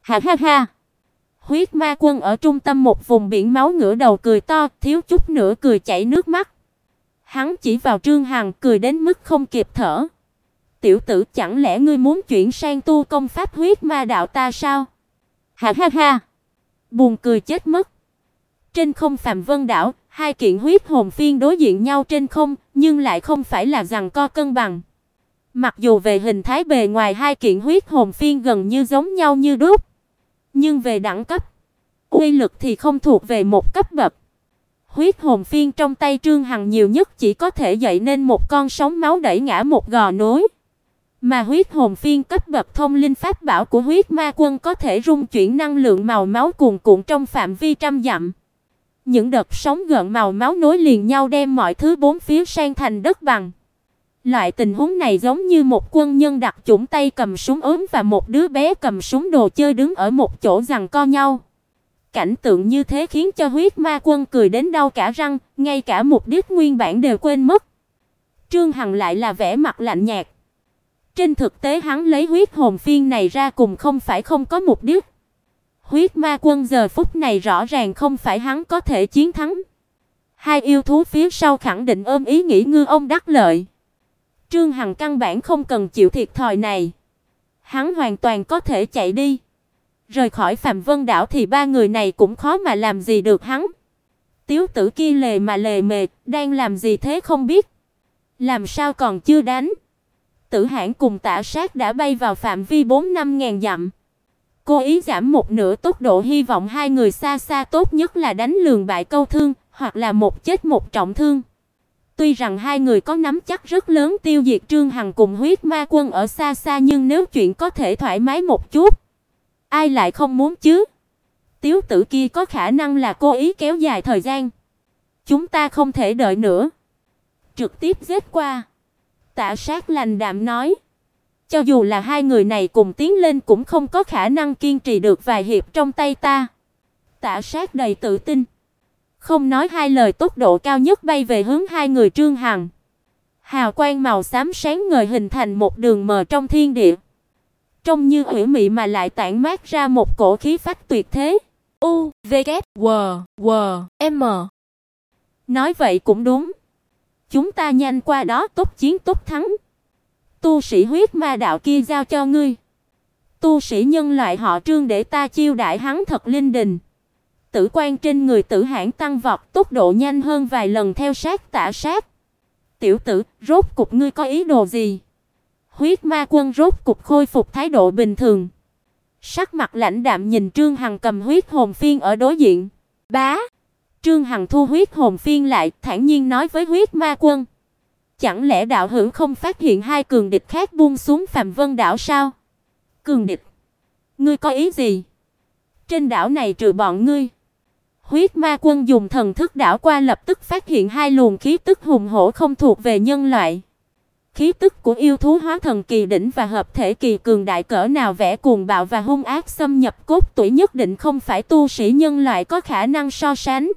Ha ha ha. Huyết Ma Quân ở trung tâm một vùng biển máu ngửa đầu cười to, thiếu chút nữa cười chảy nước mắt. Hắn chỉ vào Trương Hằng cười đến mức không kịp thở. Tiểu tử, chẳng lẽ ngươi muốn chuyển sang tu công pháp huyết ma đạo ta sao? Ha ha ha. Buồn cười chết mất. Trên không Phạm Vân đảo, hai kiện huyết hồn phiên đối diện nhau trên không, nhưng lại không phải là giằng co cân bằng. Mặc dù về hình thái bề ngoài hai kiện huyết hồn phiên gần như giống nhau như đúc, nhưng về đẳng cấp, uy lực thì không thuộc về một cấp bậc. Huyết hồn phiên trong tay Trương Hằng nhiều nhất chỉ có thể dậy nên một con sóng máu đẩy ngã một gò núi. Mà huyết hồn phiên cấp bậc thông linh pháp bảo của huyết ma quân có thể rung chuyển năng lượng màu máu cuồn cuộn trong phạm vi trăm dặm. Những đợt sóng gợn màu máu nối liền nhau đem mọi thứ bốn phía san thành đất bằng. Loại tình huống này giống như một quân nhân đặc chủng tay cầm súng ốm và một đứa bé cầm súng đồ chơi đứng ở một chỗ giằng co nhau. Cảnh tượng như thế khiến cho huyết ma quân cười đến đau cả răng, ngay cả mục đích nguyên bản đều quên mất. Trương Hằng lại là vẻ mặt lạnh nhạt. Trên thực tế hắn lấy huyết hồn phiên này ra cùng không phải không có mục đích. Huyết ma quân giờ phút này rõ ràng không phải hắn có thể chiến thắng. Hai yêu thú phía sau khẳng định ôm ý nghĩ ngư ông đắc lợi. Trương Hằng căn bản không cần chịu thiệt thòi này. Hắn hoàn toàn có thể chạy đi. Rời khỏi Phạm Vân đảo thì ba người này cũng khó mà làm gì được hắn. Tiếu tử kia lề mà lề mề, đang làm gì thế không biết. Làm sao còn chưa đánh. Tử Hãn cùng Tả Sát đã bay vào phạm vi 4-5 ngàn dặm. Cố ý giảm một nửa tốc độ, hy vọng hai người xa xa tốt nhất là đánh lường bại câu thương, hoặc là một chết một trọng thương. Tuy rằng hai người có nắm chắc rất lớn tiêu diệt Trương Hằng cùng huyết ma quân ở xa xa, nhưng nếu chuyện có thể thoải mái một chút, ai lại không muốn chứ? Tiếu tử kia có khả năng là cố ý kéo dài thời gian. Chúng ta không thể đợi nữa. Trực tiếp giết qua. Tả Sát lạnh đạm nói. Cho dù là hai người này cùng tiến lên cũng không có khả năng kiên trì được vài hiệp trong tay ta. Tả Sát đầy tự tin. Không nói hai lời, tốc độ cao nhất bay về hướng hai người Trương Hằng. Hào quang màu xám sáng ngời hình thành một đường mờ trong thiên địa. Trông như ủy mị mà lại tản mát ra một cổ khí phách tuyệt thế. U, V, K, W, W, M. Nói vậy cũng đúng. Chúng ta nhanh qua đó, tốt chiến tốt thắng. Tu sĩ huyết ma đạo kia giao cho ngươi. Tu sĩ nhân loại họ Trương để ta chiêu đãi hắn thật linh đình. Tử quan trên người Tử Hãn tăng vọt, tốc độ nhanh hơn vài lần theo sát Tả Sát. Tiểu tử, rốt cục ngươi có ý đồ gì? Huyết ma quân rốt cục khôi phục thái độ bình thường. Sắc mặt lãnh đạm nhìn Trương Hằng cầm huyết hồn phiên ở đối diện. Bá! Trương Hằng thu huyết hồn phiên lại, thản nhiên nói với huyết ma quân. Chẳng lẽ đạo hữu không phát hiện hai cường địch khác buông xuống Phạm Vân đảo sao? Cường địch? Ngươi có ý gì? Trên đảo này trừ bọn ngươi. Huyết ma quân dùng thần thức đảo qua, lập tức phát hiện hai luồng khí tức hùng hổ không thuộc về nhân loại. Khí tức của yêu thú hóa thần kỳ đỉnh và hợp thể kỳ cường đại cỡ nào, vẻ cuồng bạo và hung ác xâm nhập cốt tủy, nhất định không phải tu sĩ nhân loại có khả năng so sánh.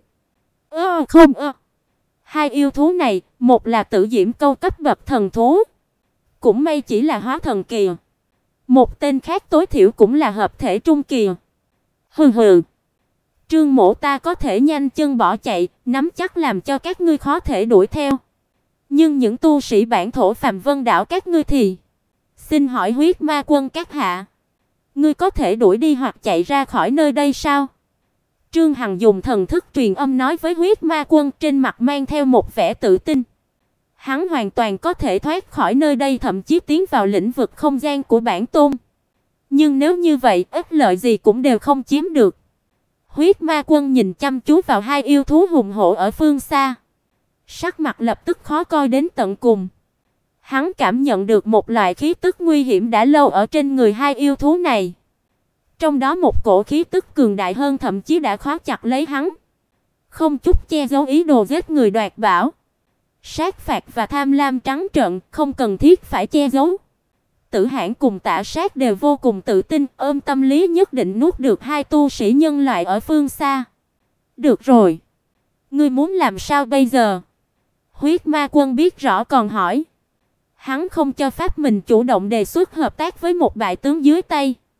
Hai yêu thú này, một là Tử Diễm Câu cấp bậc thần thú, cũng may chỉ là hóa thần kỳ. Một tên khác tối thiểu cũng là hợp thể trung kỳ. Hừ hừ. Trương mỗ ta có thể nhanh chân bỏ chạy, nắm chắc làm cho các ngươi khó thể đuổi theo. Nhưng những tu sĩ bản thổ Phạm Vân đảo các ngươi thì... Xin hỏi huyết ma quân các hạ, ngươi có thể đuổi đi hoặc chạy ra khỏi nơi đây sao? Trương Hằng dùng thần thức truyền âm nói với huyết ma quân, trên mặt mang theo một vẻ tự tin. Hắn hoàn toàn có thể thoát khỏi nơi đây, thậm chí tiến vào lĩnh vực không gian của bản tôn. Nhưng nếu như vậy, ích lợi gì cũng đều không chiếm được. Huyết ma quân nhìn chăm chú vào hai yêu thú hùng hổ ở phương xa. Sắc mặt lập tức khó coi đến tận cùng. Hắn cảm nhận được một loại khí tức nguy hiểm đã lâu ở trên người hai yêu thú này. Trong đó một cổ khí tức cường đại hơn thậm chí đã khóa chặt lấy hắn. Không chút che giấu ý đồ giết người đoạt bảo. Sát phạt và tham lam trắng trợn, không cần thiết phải che giấu. Tử Hãn cùng Tả Sát đều vô cùng tự tin, ôm tâm lý nhất định nuốt được hai tu sĩ nhân loại ở phương xa. Được rồi. Ngươi muốn làm sao bây giờ? Huyết ma quân biết rõ còn hỏi. Hắn không cho phép mình chủ động đề xuất hợp tác với một bại tướng dưới tay.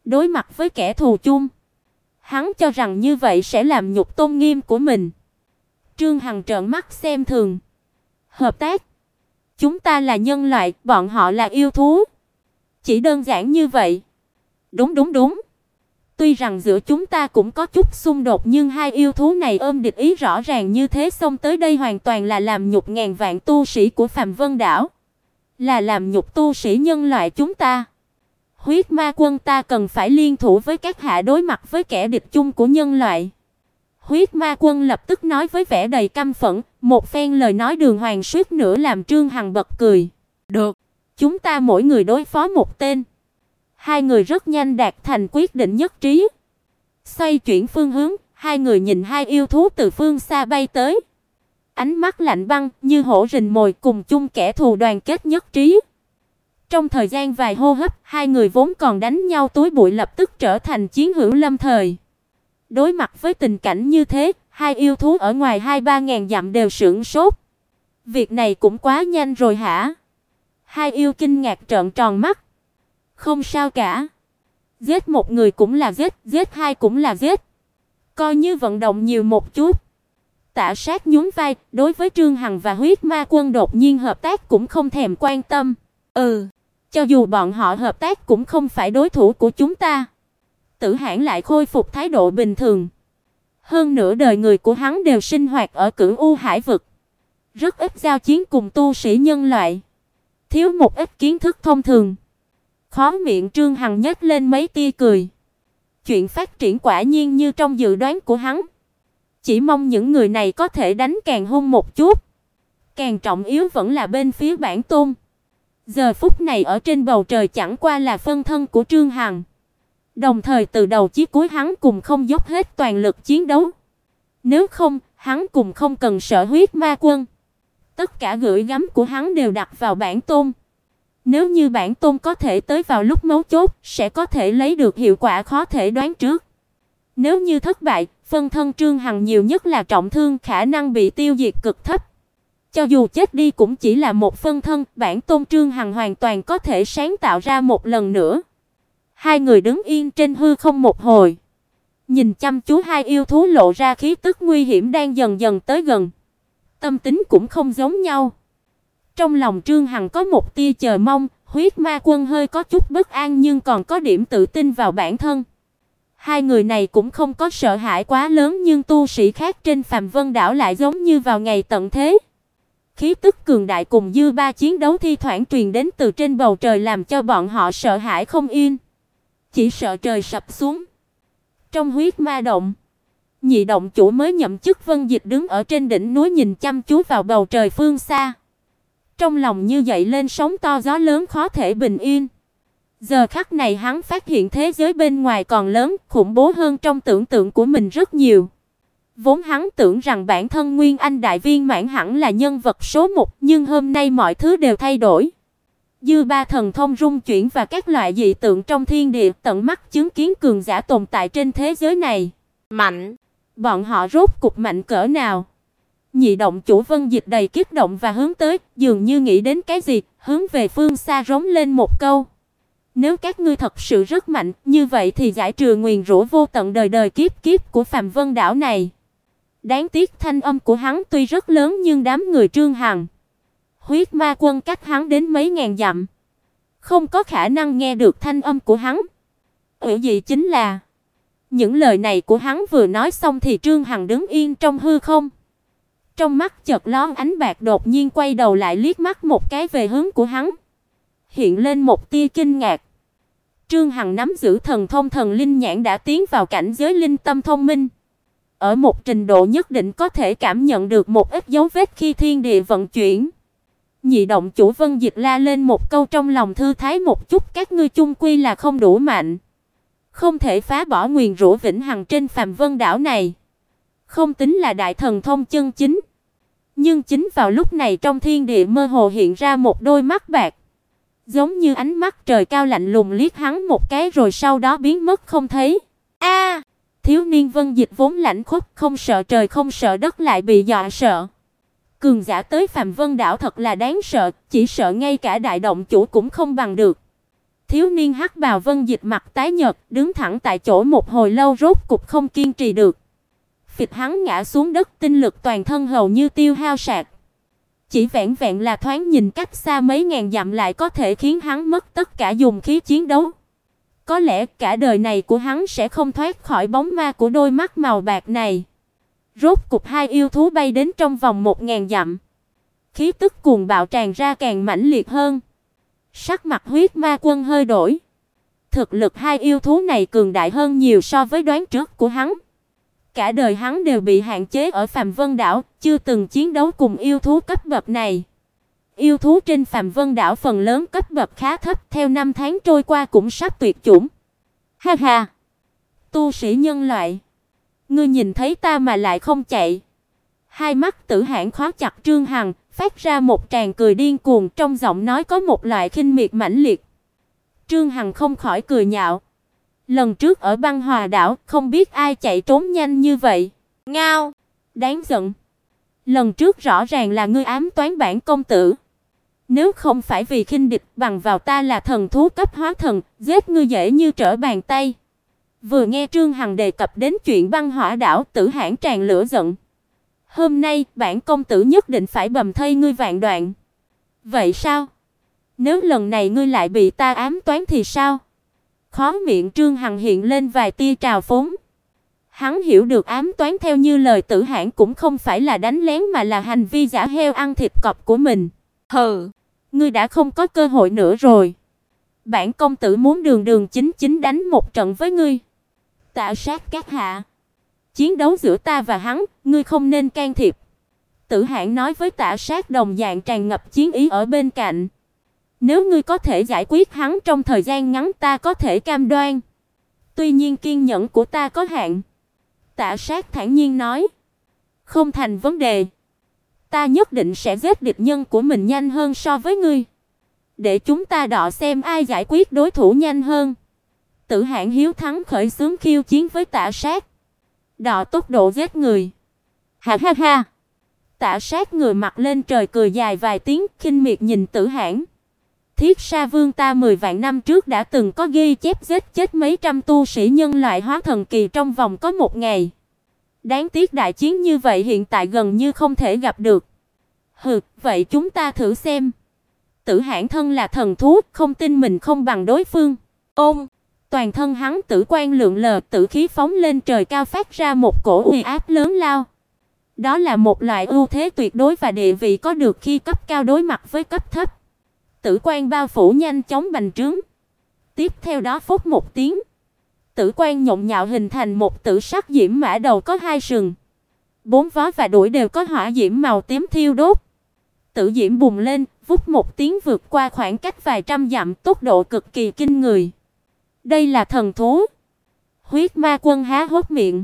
Đối mặt với kẻ thù chung, hắn cho rằng như vậy sẽ làm nhục tôn nghiêm của mình. Trương Hằng trợn mắt xem thường. Hợp tác? Chúng ta là nhân loại, bọn họ là yêu thú. Chỉ đơn giản như vậy. Đúng đúng đúng. Tuy rằng giữa chúng ta cũng có chút xung đột nhưng hai yêu thú này ôm địch ý rõ ràng như thế xông tới đây hoàn toàn là làm nhục ngàn vạn tu sĩ của Phàm Vân đảo. Là làm nhục tu sĩ nhân loại chúng ta. Huyết Ma quân ta cần phải liên thủ với các hạ đối mặt với kẻ địch chung của nhân loại. Huyết Ma quân lập tức nói với vẻ đầy căm phẫn, một phen lời nói đường hoàng suýt nữa làm Trương Hằng bật cười. Được, chúng ta mỗi người đối phó một tên. Hai người rất nhanh đạt thành quyết định nhất trí. Xoay chuyển phương hướng, hai người nhìn hai yêu thú từ phương xa bay tới. Ánh mắt lạnh băng như hổ rình mồi, cùng chung kẻ thù đoàn kết nhất trí. Trong thời gian vài hô hấp, hai người vốn còn đánh nhau túi bụi lập tức trở thành chiến hữu lâm thời. Đối mặt với tình cảnh như thế, hai yêu thú ở ngoài 2-3 ngàn dặm đều sửng sốt. Việc này cũng quá nhanh rồi hả? Hai yêu kinh ngạc trợn tròn mắt. Không sao cả. Giết một người cũng là giết, giết hai cũng là giết. Coi như vận động nhiều một chút. Tả Sát nhún vai, đối với Trương Hằng và Huyết Ma quân đột nhiên hợp tác cũng không thèm quan tâm. Cho dù bọn họ hợp tác cũng không phải đối thủ của chúng ta. Tử Hãn lại khôi phục thái độ bình thường. Hơn nửa đời người của hắn đều sinh hoạt ở Cửu U Hải vực, rất ít giao chiến cùng tu sĩ nhân loại, thiếu một ít kiến thức thông thường. Khóe miệng Trương Hằng nhếch lên mấy tia cười. Chuyện phát triển quả nhiên như trong dự đoán của hắn. Chỉ mong những người này có thể đánh càng hung một chút. Càng trọng yếu vẫn là bên phía bản tôn. Giờ phút này ở trên bầu trời chẳng qua là phân thân của Trương Hằng. Đồng thời từ đầu chí cuối hắn cùng không dốc hết toàn lực chiến đấu. Nếu không, hắn cùng không cần sợ Huyết Ma quân. Tất cả gửi gắm của hắn đều đặt vào bản tôn. Nếu như bản tôn có thể tới vào lúc mấu chốt, sẽ có thể lấy được hiệu quả khó thể đoán trước. Nếu như thất bại, phân thân Trương Hằng nhiều nhất là trọng thương, khả năng bị tiêu diệt cực thấp. Cho dù chết đi cũng chỉ là một phân thân, bản tôn Trương Hằng hoàn toàn có thể sáng tạo ra một lần nữa. Hai người đứng yên trên hư không một hồi, nhìn chăm chú hai yêu thú lộ ra khí tức nguy hiểm đang dần dần tới gần. Tâm tính cũng không giống nhau. Trong lòng Trương Hằng có một tia chờ mong, Huyết Ma quân hơi có chút bất an nhưng còn có điểm tự tin vào bản thân. Hai người này cũng không có sợ hãi quá lớn nhưng tu sĩ khác trên Phàm Vân đảo lại giống như vào ngày tận thế. Khí tức cường đại cùng dư ba chiến đấu thi thoảng truyền đến từ trên bầu trời làm cho bọn họ sợ hãi không yên. Chỉ sợ trời sập xuống. Trong Huyết Ma động, nhị động chủ mới nhậm chức Vân Dịch đứng ở trên đỉnh núi nhìn chăm chú vào bầu trời phương xa. Trong lòng như dậy lên sóng to gió lớn khó thể bình yên. Giờ khắc này hắn phát hiện thế giới bên ngoài còn lớn, khủng bố hơn trong tưởng tượng của mình rất nhiều. Vốn hắn tưởng rằng bản thân Nguyên Anh đại viên mãn hẳn là nhân vật số 1, nhưng hôm nay mọi thứ đều thay đổi. Dư ba thần thông rung chuyển và các loại dị tượng trong thiên địa, tận mắt chứng kiến cường giả tồn tại trên thế giới này. Mạnh, bọn họ rốt cục mạnh cỡ nào? Nhị động chủ Vân Dịch đầy kích động và hướng tới, dường như nghĩ đến cái gì, hướng về phương xa rống lên một câu. Nếu các ngươi thật sự rất mạnh, như vậy thì giải trừ nguyền rủa vô tận đời đời kiếp kiếp của Phàm Vân đảo này. Đáng tiếc thanh âm của hắn tuy rất lớn nhưng đám người Trương Hằng, Huyết Ma quân cách hắn đến mấy ngàn dặm, không có khả năng nghe được thanh âm của hắn. Ủy dị chính là, những lời này của hắn vừa nói xong thì Trương Hằng đứng yên trong hư không. Trong mắt chợt lóe ánh bạc, đột nhiên quay đầu lại liếc mắt một cái về hướng của hắn, hiện lên một tia kinh ngạc. Trương Hằng nắm giữ thần thông thần linh nhãn đã tiến vào cảnh giới linh tâm thông minh. Ở một trình độ nhất định có thể cảm nhận được một ít dấu vết khi thiên địa vận chuyển. Nhị động chủ Vân Dịch la lên một câu trong lòng thư thái một chút, các ngươi chung quy là không đủ mạnh, không thể phá bỏ nguyền rủa vĩnh hằng trên Phàm Vân đảo này. Không tính là đại thần thông chân chính. Nhưng chính vào lúc này trong thiên địa mơ hồ hiện ra một đôi mắt bạc, giống như ánh mắt trời cao lạnh lùng liếc hắn một cái rồi sau đó biến mất không thấy. Thiếu niên Vân Dịch vốn lãnh khốc, không sợ trời không sợ đất lại bị dọa sợ. Cường giả tới Phàm Vân đảo thật là đáng sợ, chỉ sợ ngay cả đại động chủ cũng không bằng được. Thiếu niên hắc bào Vân Dịch mặt tái nhợt, đứng thẳng tại chỗ một hồi lâu rốt cục không kiên trì được. Phịch hắn ngã xuống đất, tinh lực toàn thân hầu như tiêu hao sạch. Chỉ vẹn vẹn là thoáng nhìn cách xa mấy ngàn dặm lại có thể khiến hắn mất tất cả dùng khí chiến đấu. Có lẽ cả đời này của hắn sẽ không thoát khỏi bóng ma của đôi mắt màu bạc này. Rốt cục hai yêu thú bay đến trong vòng 1000 dặm. Khí tức cuồng bạo tràn ra càng mãnh liệt hơn. Sắc mặt Huyết Ma Quân hơi đổi. Thực lực hai yêu thú này cường đại hơn nhiều so với đoán trước của hắn. Cả đời hắn đều bị hạn chế ở Phàm Vân Đảo, chưa từng chiến đấu cùng yêu thú cấp bậc này. Yêu thú trên Phàm Vân Đảo phần lớn cấp bậc khá thấp, theo năm tháng trôi qua cũng sắp tuyệt chủng. Ha ha, tu sĩ nhân loại, ngươi nhìn thấy ta mà lại không chạy. Hai mắt Tử Hãn khóa chặt Trương Hằng, phát ra một tràng cười điên cuồng, trong giọng nói có một loại khinh miệt mãnh liệt. Trương Hằng không khỏi cười nhạo. Lần trước ở Băng Hòa đảo, không biết ai chạy trốn nhanh như vậy. Ngao, đáng giận. Lần trước rõ ràng là ngươi ám toán bản công tử. Nếu không phải vì khinh địch, bằng vào ta là thần thú cấp hóa thần, giết ngươi dễ như trở bàn tay. Vừa nghe Trương Hằng đề cập đến chuyện Băng Hỏa đảo, Tử Hãn tràn lửa giận. Hôm nay, bản công tử nhất định phải bầm thây ngươi vạn đoạn. Vậy sao? Nếu lần này ngươi lại bị ta ám toán thì sao? Khóe miệng Trương Hằng hiện lên vài tia trào phúng. Hắn hiểu được ám toán theo như lời Tử Hãn cũng không phải là đánh lén mà là hành vi giả heo ăn thịt cọp của mình. Hừ, ngươi đã không có cơ hội nữa rồi. Bản công tử muốn đường đường chính chính đánh một trận với ngươi. Tạ Sát các hạ, chiến đấu giữa ta và hắn, ngươi không nên can thiệp. Tử Hãn nói với Tạ Sát đồng dạng tràn ngập chiến ý ở bên cạnh. Nếu ngươi có thể giải quyết hắn trong thời gian ngắn ta có thể cam đoan. Tuy nhiên kiên nhẫn của ta có hạn. Tạ Sát thản nhiên nói. Không thành vấn đề. Ta nhất định sẽ giết địch nhân của mình nhanh hơn so với ngươi. Để chúng ta đọ xem ai giải quyết đối thủ nhanh hơn. Tử Hãn hiếu thắng khởi xướng khiêu chiến với Tạ Sát. Đọ tốc độ giết người. Ha ha ha. Tạ Sát ngửa mặt lên trời cười dài vài tiếng, khinh miệt nhìn Tử Hãn. Thiết Sa Vương ta 10 vạn năm trước đã từng có ghi chép giết chết mấy trăm tu sĩ nhân loại hóa thần kỳ trong vòng có một ngày. Đáng tiếc đại chiến như vậy hiện tại gần như không thể gặp được. Hừ, vậy chúng ta thử xem. Tử Hãn thân là thần thú, không tin mình không bằng đối phương. Ôm, toàn thân hắn tử quang lượn lờ, tử khí phóng lên trời cao phát ra một cổ uy áp lớn lao. Đó là một loại ưu thế tuyệt đối và địa vị có được khi cấp cao đối mặt với cấp thấp. Tử quang bao phủ nhanh chóng bành trướng. Tiếp theo đó phốc một tiếng, tử quang nhộn nhạo hình thành một tử sắc diễm mã đầu có hai sừng. Bốn vó và đuôi đều có hỏa diễm màu tím thiêu đốt. Tử diễm bùng lên, vút một tiếng vượt qua khoảng cách vài trăm dặm, tốc độ cực kỳ kinh người. Đây là thần thú. Huyết Ma Quân há hốc miệng.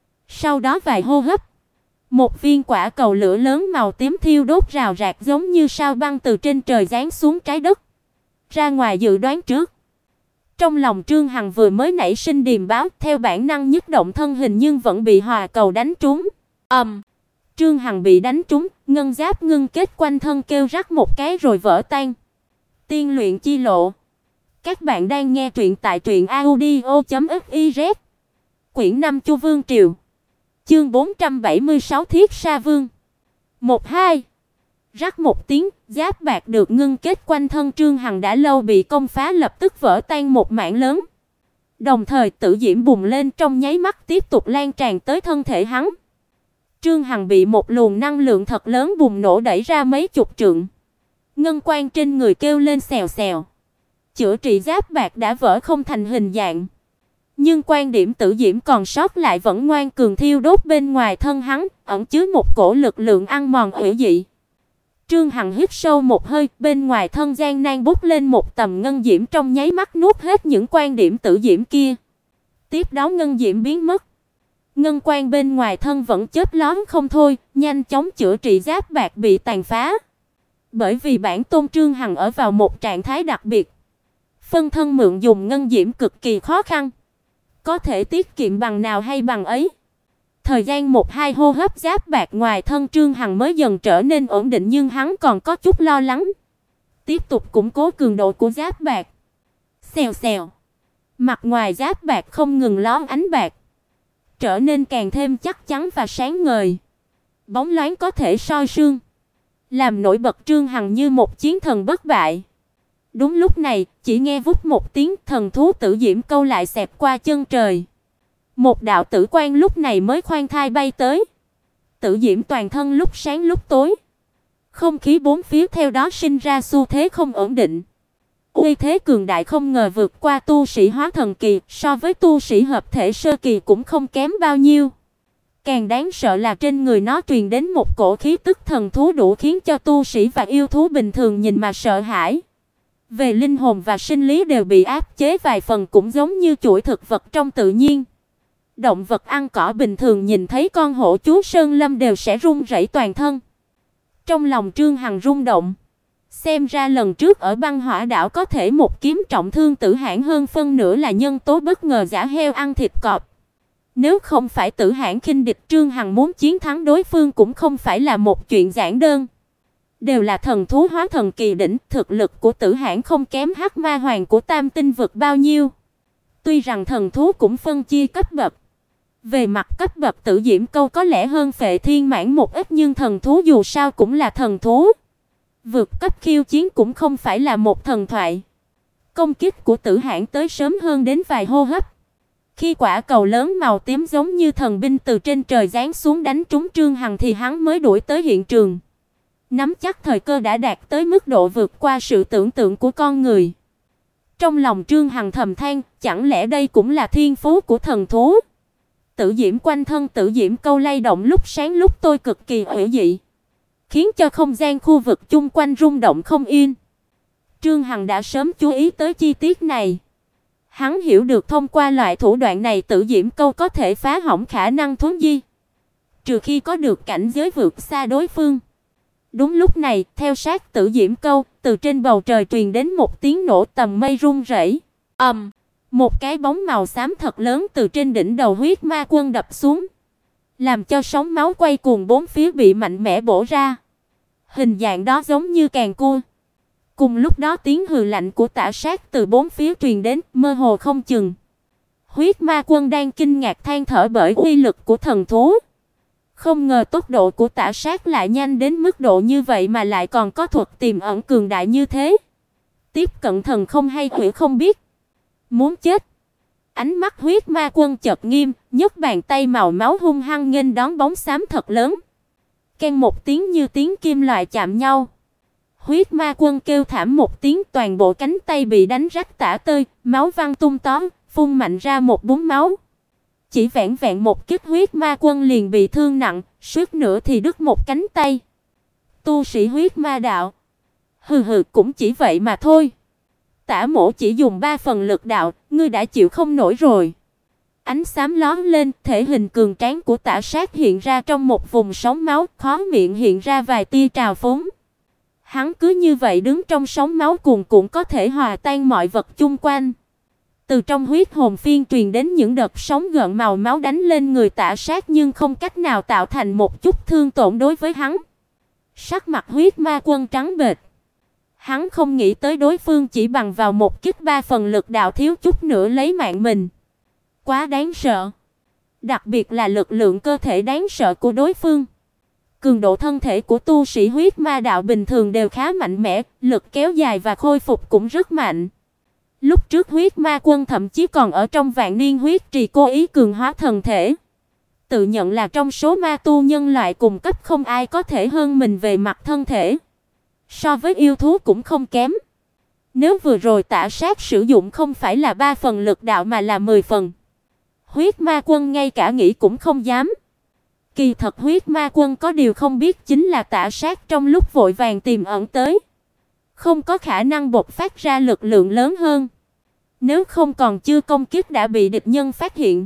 Sau đó vài hô hấp, một viên quả cầu lửa lớn màu tím thiêu đốt rào rạc giống như sao băng từ trên trời giáng xuống trái đất. Ra ngoài dự đoán trước. Trong lòng Trương Hằng vừa mới nảy sinh điềm báo, theo bản năng nhấc động thân hình nhưng vẫn bị hỏa cầu đánh trúng. Trương Hằng bị đánh trúng, ngân giáp ngưng kết quanh thân kêu rắc một cái rồi vỡ tan. Tiên luyện chi lộ. Các bạn đang nghe truyện tại truyệnaudio.fiz. Quyển 5 Chu Vương Triều. Chương 476 Thiết Sa Vương. 1-2. Rắc một tiếng, giáp bạc được ngưng kết quanh thân Trương Hằng đã lâu bị công phá lập tức vỡ tan một mảng lớn. Đồng thời tử diễm bùng lên trong nháy mắt tiếp tục lan tràn tới thân thể hắn. Trương Hằng bị một luồng năng lượng thật lớn bùng nổ đẩy ra mấy chục trượng. Ngân quang trên người kêu lên xèo xèo. Chữa trị giáp bạc đã vỡ không thành hình dạng. Nhưng quan điểm tử diễm còn sót lại vẫn ngoan cường thiêu đốt bên ngoài thân hắn, ẩn chứa một cổ lực lượng ăn mòn hủy dị. Trương Hằng hít sâu một hơi, bên ngoài thân gian nan bốc lên một tầm ngân diễm trong nháy mắt nuốt hết những quan điểm tử diễm kia. Tiếp đó ngân diễm biến mất. Ngân quang bên ngoài thân vẫn chớp lóe không thôi, nhanh chóng chữa trị giáp bạc bị tàn phá. Bởi vì bản tôn Trương Hằng ở vào một trạng thái đặc biệt. Phân thân mượn dùng ngân diễm cực kỳ khó khăn. Có thể tiết kiệm bằng nào hay bằng ấy. Thời gian 1-2 hô hấp giáp bạc ngoài thân Trương Hằng mới dần trở nên ổn định nhưng hắn còn có chút lo lắng. Tiếp tục củng cố cường độ của giáp bạc. Xèo xèo. Mặt ngoài giáp bạc không ngừng lóe ánh bạc, trở nên càng thêm chắc chắn và sáng ngời. Bóng loáng có thể soi sương, làm nổi bật Trương Hằng như một chiến thần bất bại. Đúng lúc này, chỉ nghe vút một tiếng, thần thú Tử Diễm Câu lại xẹt qua chân trời. Một đạo tử quang lúc này mới khoan thai bay tới. Tử Diễm toàn thân lúc sáng lúc tối. Không khí bốn phía theo đó sinh ra xu thế không ổn định. Uy thế cường đại không ngờ vượt qua tu sĩ hóa thần kỳ, so với tu sĩ hợp thể sơ kỳ cũng không kém bao nhiêu. Càng đáng sợ là trên người nó truyền đến một cổ khí tức thần thú đủ khiến cho tu sĩ và yêu thú bình thường nhìn mà sợ hãi. Về linh hồn và sinh lý đều bị áp chế vài phần, cũng giống như chuỗi thực vật trong tự nhiên. Động vật ăn cỏ bình thường nhìn thấy con hổ chú sơn lâm đều sẽ run rẩy toàn thân. Trong lòng Trương Hằng rung động. Xem ra lần trước ở Băng Hỏa đảo có thể một kiếm trọng thương Tử Hãn, hơn phân nửa là nhân tố bất ngờ giả heo ăn thịt cọp. Nếu không phải Tử Hãn khinh địch, Trương Hằng muốn chiến thắng đối phương cũng không phải là một chuyện giản đơn. Đều là thần thú hóa thần kỳ đỉnh, thực lực của Tử Hãn không kém Hắc Ma Hoàng của Tam Tinh vực bao nhiêu. Tuy rằng thần thú cũng phân chia cấp bậc. Về mặt cấp bậc Tử Diễm Câu có lẽ hơn Phệ Thiên Mãn một ít, nhưng thần thú dù sao cũng là thần thú. Vượt cấp khiêu chiến cũng không phải là một thần thoại. Công kích của Tử Hãn tới sớm hơn đến vài hô hấp. Khi quả cầu lớn màu tím giống như thần binh từ trên trời giáng xuống đánh trúng Trương Hằng thì hắn mới đuổi tới hiện trường. Nắm chắc thời cơ đã đạt tới mức độ vượt qua sự tưởng tượng của con người. Trong lòng Trương Hằng thầm than, chẳng lẽ đây cũng là thiên phú của thần thú? Tử Diễm quanh thân Tử Diễm Câu lay động lúc sáng lúc tối cực kỳ hữu dị, khiến cho không gian khu vực chung quanh rung động không yên. Trương Hằng đã sớm chú ý tới chi tiết này. Hắn hiểu được thông qua loại thủ đoạn này Tử Diễm Câu có thể phá hỏng khả năng thuấn di, trừ khi có được cảnh giới vượt xa đối phương. Đúng lúc này, theo sát Tử Diễm Câu, từ trên bầu trời truyền đến một tiếng nổ, tầm mây rung rẩy. Một cái bóng màu xám thật lớn từ trên đỉnh đầu Huyết Ma Quân đập xuống, làm cho sóng máu quay cuồng bốn phía bị mạnh mẽ bổ ra. Hình dạng đó giống như càng cua. Cùng lúc đó tiếng hừ lạnh của Tả Sát từ bốn phía truyền đến, mơ hồ không chừng. Huyết Ma Quân đang kinh ngạc than thở bởi uy lực của thần thú. Không ngờ tốc độ của Tả Sát lại nhanh đến mức độ như vậy, mà lại còn có thuật tiềm ẩn cường đại như thế. Tiếp cận thần không hay quỷ không biết. Muốn chết. Ánh mắt Huyết Ma Quân chợt nghiêm, nhấc bàn tay màu máu hung hăng nghênh đón bóng xám thật lớn. Keng một tiếng như tiếng kim loại chạm nhau. Huyết Ma Quân kêu thảm một tiếng, toàn bộ cánh tay bị đánh rách tả tơi, máu văng tung tóe, phun mạnh ra một búng máu. Chỉ vẹn vẹn một kích Huyết Ma Quân liền bị thương nặng, suýt nữa thì đứt một cánh tay. Tu sĩ Huyết Ma đạo. Hừ, cũng chỉ vậy mà thôi. Tả Mỗ chỉ dùng 3 phần lực đạo, ngươi đã chịu không nổi rồi. Ánh xám lóe lên, thể hình cường tráng của Tả Sát hiện ra trong một vùng sóng máu, khóe miệng hiện ra vài tia trào phúng. Hắn cứ như vậy đứng trong sóng máu cuồn cuộn có thể hòa tan mọi vật chung quanh. Từ trong huyết hồn phiên truyền đến những đợt sóng gợn màu máu đánh lên người Tả Sát, nhưng không cách nào tạo thành một chút thương tổn đối với hắn. Sắc mặt Huyết Ma Quân trắng bệch. Hắn không nghĩ tới đối phương chỉ bằng vào một kích 3 phần lực đạo thiếu chút nữa lấy mạng mình. Quá đáng sợ. Đặc biệt là lực lượng cơ thể đáng sợ của đối phương. Cường độ thân thể của tu sĩ Huyết Ma đạo bình thường đều khá mạnh mẽ, lực kéo dài và khôi phục cũng rất mạnh. Lúc trước Huyết Ma Quân thậm chí còn ở trong Vạn Niên Huyết Trì cố ý cường hóa thần thể. Tự nhận là trong số ma tu nhân loại cùng cấp không ai có thể hơn mình về mặt thân thể. So với yêu thú cũng không kém. Nếu vừa rồi Tả Sát sử dụng không phải là 3 phần lực đạo mà là 10 phần, Huyết Ma Quân ngay cả nghĩ cũng không dám. Kỳ thật Huyết Ma Quân có điều không biết chính là Tả Sát trong lúc vội vàng tìm ẩn tới, không có khả năng bộc phát ra lực lượng lớn hơn. Nếu không còn chưa công kích đã bị địch nhân phát hiện.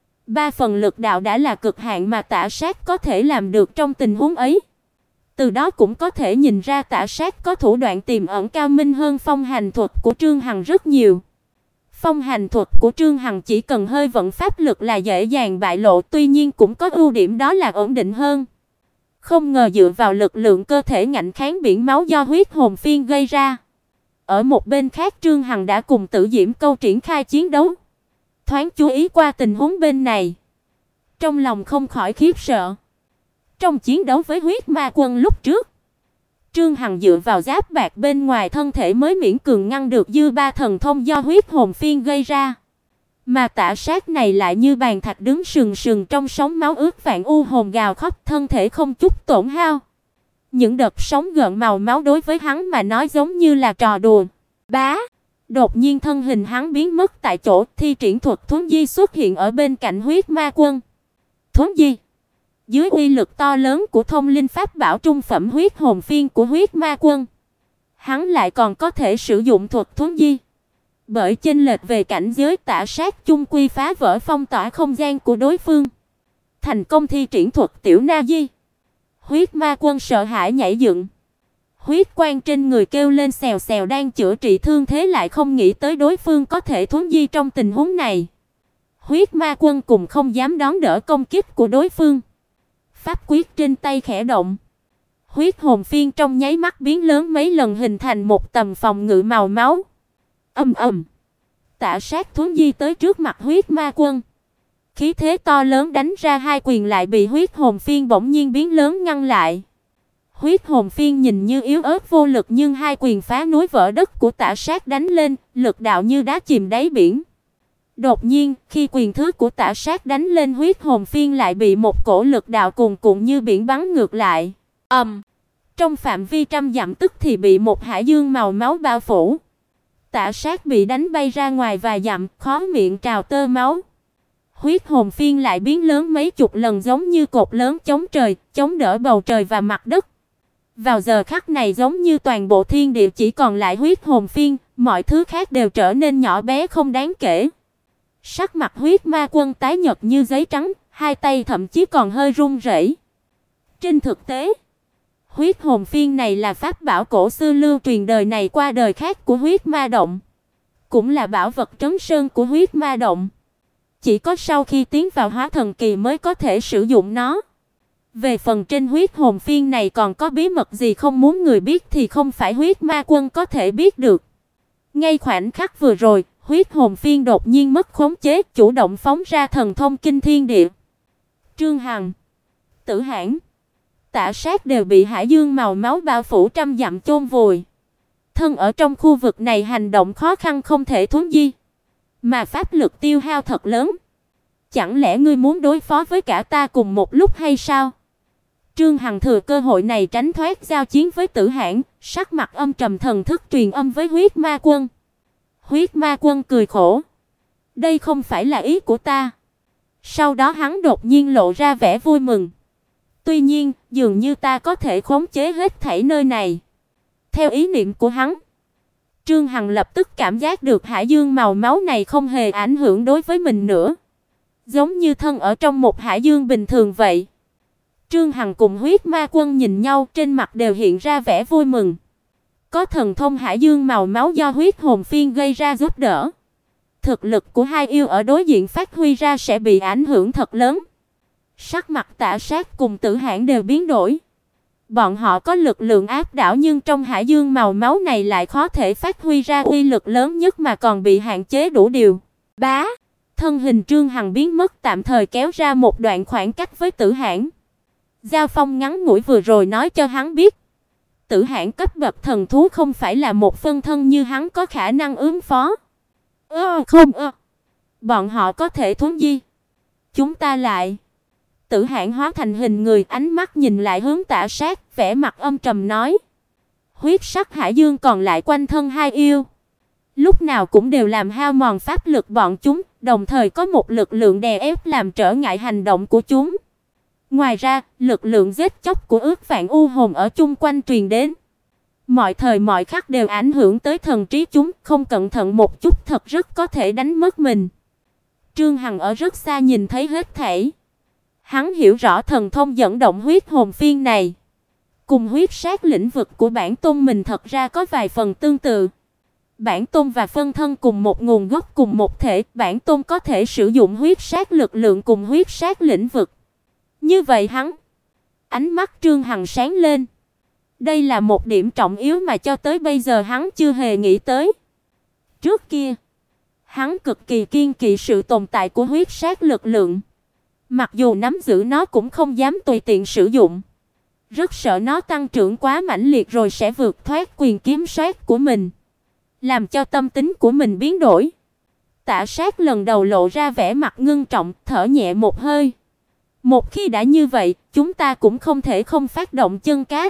3 phần lực đạo đã là cực hạn mà Tả Sát có thể làm được trong tình huống ấy. Từ đó cũng có thể nhìn ra Tả Sát có thủ đoạn tiềm ẩn cao minh hơn phong hành thuật của Trương Hằng rất nhiều. Phong hành thuật của Trương Hằng chỉ cần hơi vận pháp lực là dễ dàng bại lộ, tuy nhiên cũng có ưu điểm đó là ổn định hơn. Không ngờ dựa vào lực lượng cơ thể ngạnh kháng biển máu do huyết hồn phiên gây ra, Ở một bên khác Trương Hằng đã cùng Tử Diễm Câu triển khai chiến đấu. Thoáng chú ý qua tình huống bên này, trong lòng không khỏi khiếp sợ. Trong chiến đấu với huyết ma quân lúc trước, Trương Hằng dựa vào giáp bạc bên ngoài thân thể mới miễn cường ngăn được dư ba thần thông do huyết hồn phiên gây ra. Mà Tả Sát này lại như bàn thạch đứng sừng sừng trong sóng máu ướt vạn u hồn gào khóc, thân thể không chút tổn hao. Những đợt sóng gợn màu máu đối với hắn mà nói giống như là trò đùa. Bá, đột nhiên thân hình hắn biến mất tại chỗ, thi triển thuật thuấn di xuất hiện ở bên cạnh huyết ma quân. Thuấn di, dưới uy lực to lớn của thông linh pháp bảo trung phẩm huyết hồn phiên của huyết ma quân, hắn lại còn có thể sử dụng thuật thuấn di. Bởi chênh lệch về cảnh giới, Tả Sát chung quy phá vỡ phong tỏa không gian của đối phương, thành công thi triển thuật tiểu na di. Huyết ma quân sợ hãi nhảy dựng, huyết quang trên người kêu lên xèo xèo, đang chữa trị thương thế lại không nghĩ tới đối phương có thể thuấn di trong tình huống này. Huyết ma quân cùng không dám đón đỡ công kích của đối phương. Pháp quyết trên tay khẽ động, huyết hồn phiên trong nháy mắt biến lớn mấy lần, hình thành một tầm phòng ngự màu máu. Ầm ầm, Tả Sát thuấn di tới trước mặt huyết ma quân. Khí thế to lớn đánh ra hai quyền lại bị huyết hồn phiên bỗng nhiên biến lớn ngăn lại. Huyết hồn phiên nhìn như yếu ớt vô lực, nhưng hai quyền phá núi vỡ đất của Tả Sát đánh lên, lực đạo như đá chìm đáy biển. Đột nhiên, khi quyền thứ của Tả Sát đánh lên huyết hồn phiên lại bị một cổ lực đạo cuồn cuộn như biển bắn ngược lại. Trong phạm vi trăm dặm tức thì bị một hải dương màu máu bao phủ. Tả Sát bị đánh bay ra ngoài vài dặm, khóe miệng trào tơ máu. Huyết hồn phiên lại biến lớn mấy chục lần, giống như cột lớn chống trời, chống đỡ bầu trời và mặt đất. Vào giờ khắc này giống như toàn bộ thiên địa chỉ còn lại huyết hồn phiên, mọi thứ khác đều trở nên nhỏ bé không đáng kể. Sắc mặt huyết ma quân tái nhợt như giấy trắng, hai tay thậm chí còn hơi run rẩy. Trên thực tế, huyết hồn phiên này là pháp bảo cổ xưa lưu truyền đời này qua đời khác của huyết ma động, cũng là bảo vật trấn sơn của huyết ma động. Chỉ có sau khi tiến vào hóa thần kỳ mới có thể sử dụng nó. Về phần trên huyết hồn phiên này còn có bí mật gì không muốn người biết thì không phải huyết ma quân có thể biết được. Ngay khoảnh khắc vừa rồi, huyết hồn phiên đột nhiên mất khống chế, chủ động phóng ra thần thông kinh thiên địa. Trương Hằng, Tử Hãn, Tả Sát đều bị hải dương màu máu bao phủ trăm dặm chôn vùi. Thân ở trong khu vực này hành động khó khăn không thể thuấn di, mà pháp lực tiêu hao thật lớn. Chẳng lẽ ngươi muốn đối phó với cả ta cùng một lúc hay sao? Trương Hằng thừa cơ hội này tránh thoát giao chiến với Tử Hãn, sắc mặt âm trầm, thần thức truyền âm với huyết ma quân. Huyết ma quân cười khổ. Đây không phải là ý của ta. Sau đó hắn đột nhiên lộ ra vẻ vui mừng. Tuy nhiên, dường như ta có thể khống chế hết thảy nơi này. Theo ý niệm của hắn, Trương Hằng lập tức cảm giác được hải dương màu máu này không hề ảnh hưởng đối với mình nữa, giống như thân ở trong một hải dương bình thường vậy. Trương Hằng cùng huyết ma quân nhìn nhau, trên mặt đều hiện ra vẻ vui mừng. Có thần thông hải dương màu máu do huyết hồn phiên gây ra giúp đỡ, thực lực của hai yêu ở đối diện phát huy ra sẽ bị ảnh hưởng thật lớn. Sắc mặt Tả Sát cùng Tử Hãn đều biến đổi. Bọn họ có lực lượng áp đảo, nhưng trong hải dương màu máu này lại khó thể phát huy ra uy lực lớn nhất mà còn bị hạn chế đủ điều. Bá, thân hình Trương Hằng biến mất, tạm thời kéo ra một đoạn khoảng cách với Tử Hãn. Giao phong ngắn ngủi vừa rồi nói cho hắn biết, Tử Hãn cấp bậc thần thú không phải là một phân thân như hắn có khả năng ứng phó. Bọn họ có thể thuấn di. Chúng ta lại. Tử Hãn hóa thành hình người, ánh mắt nhìn lại hướng Tả Sát, vẻ mặt âm trầm nói. Huyết sắc hải dương còn lại quanh thân hai yêu, lúc nào cũng đều làm hao mòn pháp lực bọn chúng, đồng thời có một lực lượng đè ép làm trở ngại hành động của chúng. Ngoài ra, lực lượng giết chóc của ước vạn u hồn ở chung quanh truyền đến, mọi thời mọi khắc đều ảnh hưởng tới thần trí chúng, không cẩn thận một chút thật rất có thể đánh mất mình. Trương Hằng ở rất xa nhìn thấy hết thảy. Hắn hiểu rõ thần thông dẫn động huyết hồn phiên này cùng huyết sát lĩnh vực của bản tôn mình thật ra có vài phần tương tự. Bản tôn và phân thân cùng một nguồn gốc, cùng một thể, bản tôn có thể sử dụng huyết sát lực lượng cùng huyết sát lĩnh vực. Như vậy ánh mắt Trương Hằng sáng lên. Đây là một điểm trọng yếu mà cho tới bây giờ hắn chưa hề nghĩ tới. Trước kia, hắn cực kỳ kiêng kỵ sự tồn tại của huyết sát lực lượng. Mặc dù nắm giữ nó cũng không dám tùy tiện sử dụng. Rất sợ nó tăng trưởng quá mãnh liệt rồi sẽ vượt thoát quyền kiểm soát của mình, làm cho tâm tính của mình biến đổi. Tả Sát lần đầu lộ ra vẻ mặt ngưng trọng, thở nhẹ một hơi. Một khi đã như vậy, chúng ta cũng không thể không phát động chân cát.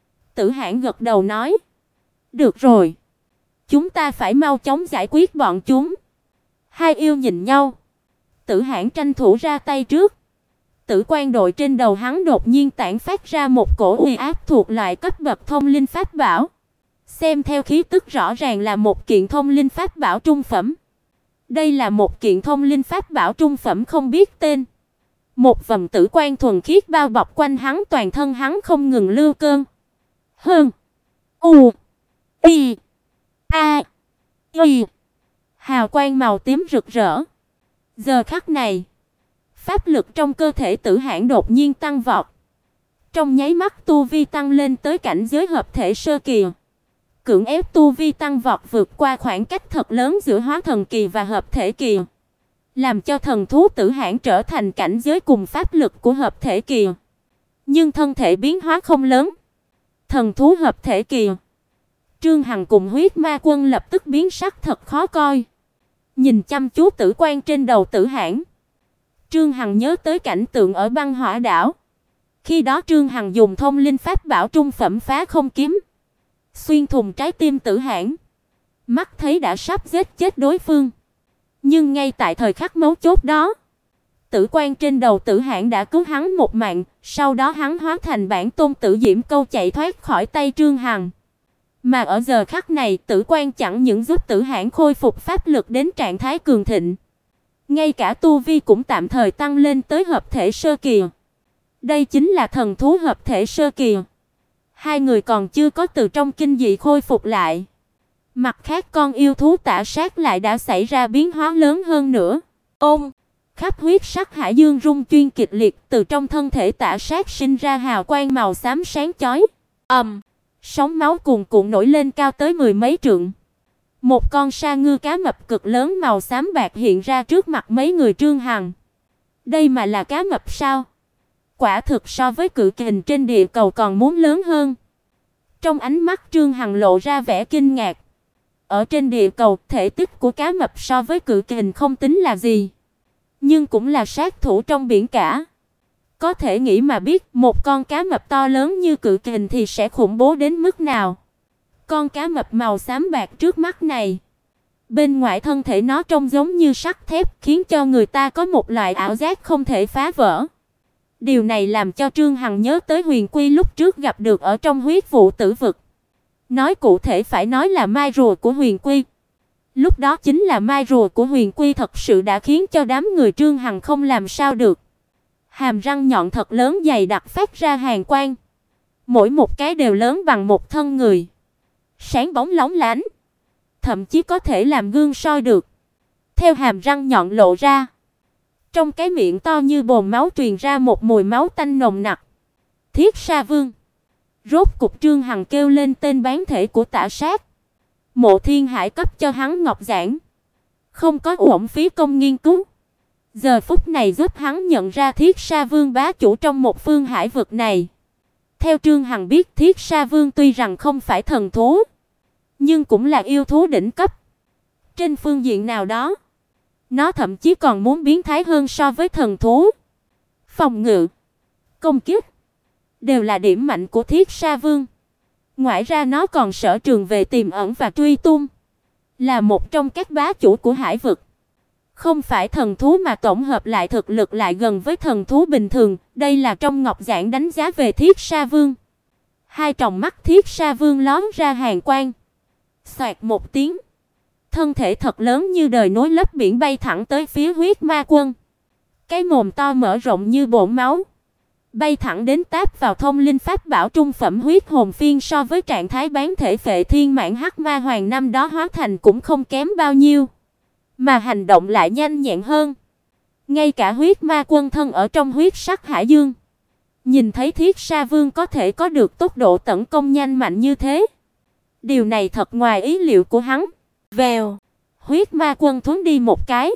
Tử Hãn gật đầu nói, được rồi, chúng ta phải mau chóng giải quyết bọn chúng. Hai yêu nhìn nhau. Tử Hãn tranh thủ ra tay trước. Tử quan đội trên đầu hắn đột nhiên tản phát ra một cổ uy áp thuộc loại cấp bậc thông linh pháp bảo. Xem theo khí tức rõ ràng là một kiện thông linh pháp bảo trung phẩm. Đây là một kiện thông linh pháp bảo trung phẩm không biết tên. Một vầng tử quan thuần khiết bao bọc quanh hắn, toàn thân hắn không ngừng lưu cơn. Hơn. U. Y. A. Y. Hào quang màu tím rực rỡ. Giờ khắc này, pháp lực trong cơ thể Tử Hãn đột nhiên tăng vọt. Trong nháy mắt tu vi tăng lên tới cảnh giới hợp thể sơ kỳ. Cưỡng ép tu vi tăng vọt vượt qua khoảng cách thật lớn giữa hóa thần kỳ và hợp thể kỳ, làm cho thần thú Tử Hãn trở thành cảnh giới cùng pháp lực của hợp thể kỳ. Nhưng thân thể biến hóa không lớn. Thần thú hợp thể kỳ. Trương Hằng cùng Huyết Ma Quân lập tức biến sắc thật khó coi. Nhìn chăm chú tử quan trên đầu Tử Hãn, Trương Hằng nhớ tới cảnh tượng ở Băng Hỏa đảo. Khi đó Trương Hằng dùng thông linh pháp bảo trung phẩm Phá Không kiếm xuyên thủng trái tim Tử Hãn, mắt thấy đã sắp giết chết đối phương. Nhưng ngay tại thời khắc mấu chốt đó, tử quan trên đầu Tử Hãn đã cứu hắn một mạng, sau đó hắn hóa thành bản tôn Tử Diễm Câu chạy thoát khỏi tay Trương Hằng. Mà ở giờ khắc này, tử quan chẳng những giúp Tử Hãn khôi phục pháp lực đến trạng thái cường thịnh, ngay cả tu vi cũng tạm thời tăng lên tới hợp thể sơ kỳ. Đây chính là thần thú hợp thể sơ kỳ. Hai người còn chưa có từ trong kinh dị khôi phục lại. Mặt khác con yêu thú Tả Sát lại đã xảy ra biến hóa lớn hơn nữa. Ôm, khắp huyết sắc hải dương rung chuyên kịch liệt, từ trong thân thể Tả Sát sinh ra hào quang màu xám sáng chói. Sóng máu cuồn cuộn nổi lên cao tới mười mấy trượng. Một con sa ngư cá mập cực lớn màu xám bạc hiện ra trước mặt mấy người Trương Hằng. Đây mà là cá mập sao? Quả thực so với cự kình trên địa cầu còn muốn lớn hơn. Trong ánh mắt Trương Hằng lộ ra vẻ kinh ngạc. Ở trên địa cầu, thể tích của cá mập so với cự kình không tính là gì, nhưng cũng là sát thủ trong biển cả. Có thể nghĩ mà biết, một con cá mập to lớn như cự kình thì sẽ khủng bố đến mức nào. Con cá mập màu xám bạc trước mắt này, bên ngoài thân thể nó trông giống như sắt thép, khiến cho người ta có một loại ảo giác không thể phá vỡ. Điều này làm cho Trương Hằng nhớ tới Huyền Quy lúc trước gặp được ở trong huyết vụ tử vực. Nói cụ thể phải nói là mai rùa của Huyền Quy. Lúc đó chính là mai rùa của Huyền Quy thật sự đã khiến cho đám người Trương Hằng không làm sao được. Hàm răng nhọn thật lớn dày đặc phát ra hàn quang. Mỗi một cái đều lớn bằng một thân người, sáng bóng lóng lánh, thậm chí có thể làm gương soi được. Theo hàm răng nhọn lộ ra, trong cái miệng to như bồn máu truyền ra một mùi máu tanh nồng nặc. Thiết Sa Vương. Rốt cục Trương Hằng kêu lên tên bán thể của Tả Sát. Mộ Thiên Hải cấp cho hắn ngọc giản, không có uổng phí công nghiên cứu. Giờ phút này giúp hắn nhận ra Thiết Sa Vương bá chủ trong một phương hải vực này. Theo Trương Hằng biết, Thiết Sa Vương tuy rằng không phải thần thú, nhưng cũng là yêu thú đỉnh cấp. Trên phương diện nào đó, nó thậm chí còn muốn biến thái hơn so với thần thú. Phòng ngự, công kích đều là điểm mạnh của Thiết Sa Vương. Ngoài ra nó còn sở trường về tiềm ẩn và truy tung, là một trong các bá chủ của hải vực. Không phải thần thú mà tổng hợp lại thực lực lại gần với thần thú bình thường, đây là trong ngọc giản đánh giá về Thiết Sa Vương. Hai tròng mắt Thiết Sa Vương lóe ra hàn quang. Xoẹt một tiếng, thân thể thật lớn như đời nối lấp biển bay thẳng tới phía Huyết Ma Quân. Cái mồm to mở rộng như bồn máu, bay thẳng đến táp vào thông linh pháp bảo trung phẩm Huyết Hồn Phiên. So với trạng thái bán thể Phệ Thiên Mãn Hắc Ma Hoàng năm đó hóa thành cũng không kém bao nhiêu, mà hành động lại nhanh nhẹn hơn. Ngay cả Huyết Ma Quân thân ở trong huyết sắc hải dương, Nhìn thấy Thiết Sa Vương có thể có được tốc độ tấn công nhanh mạnh như thế, điều này thật ngoài ý liệu của hắn. Vèo, huyết ma quân thuấn đi một cái,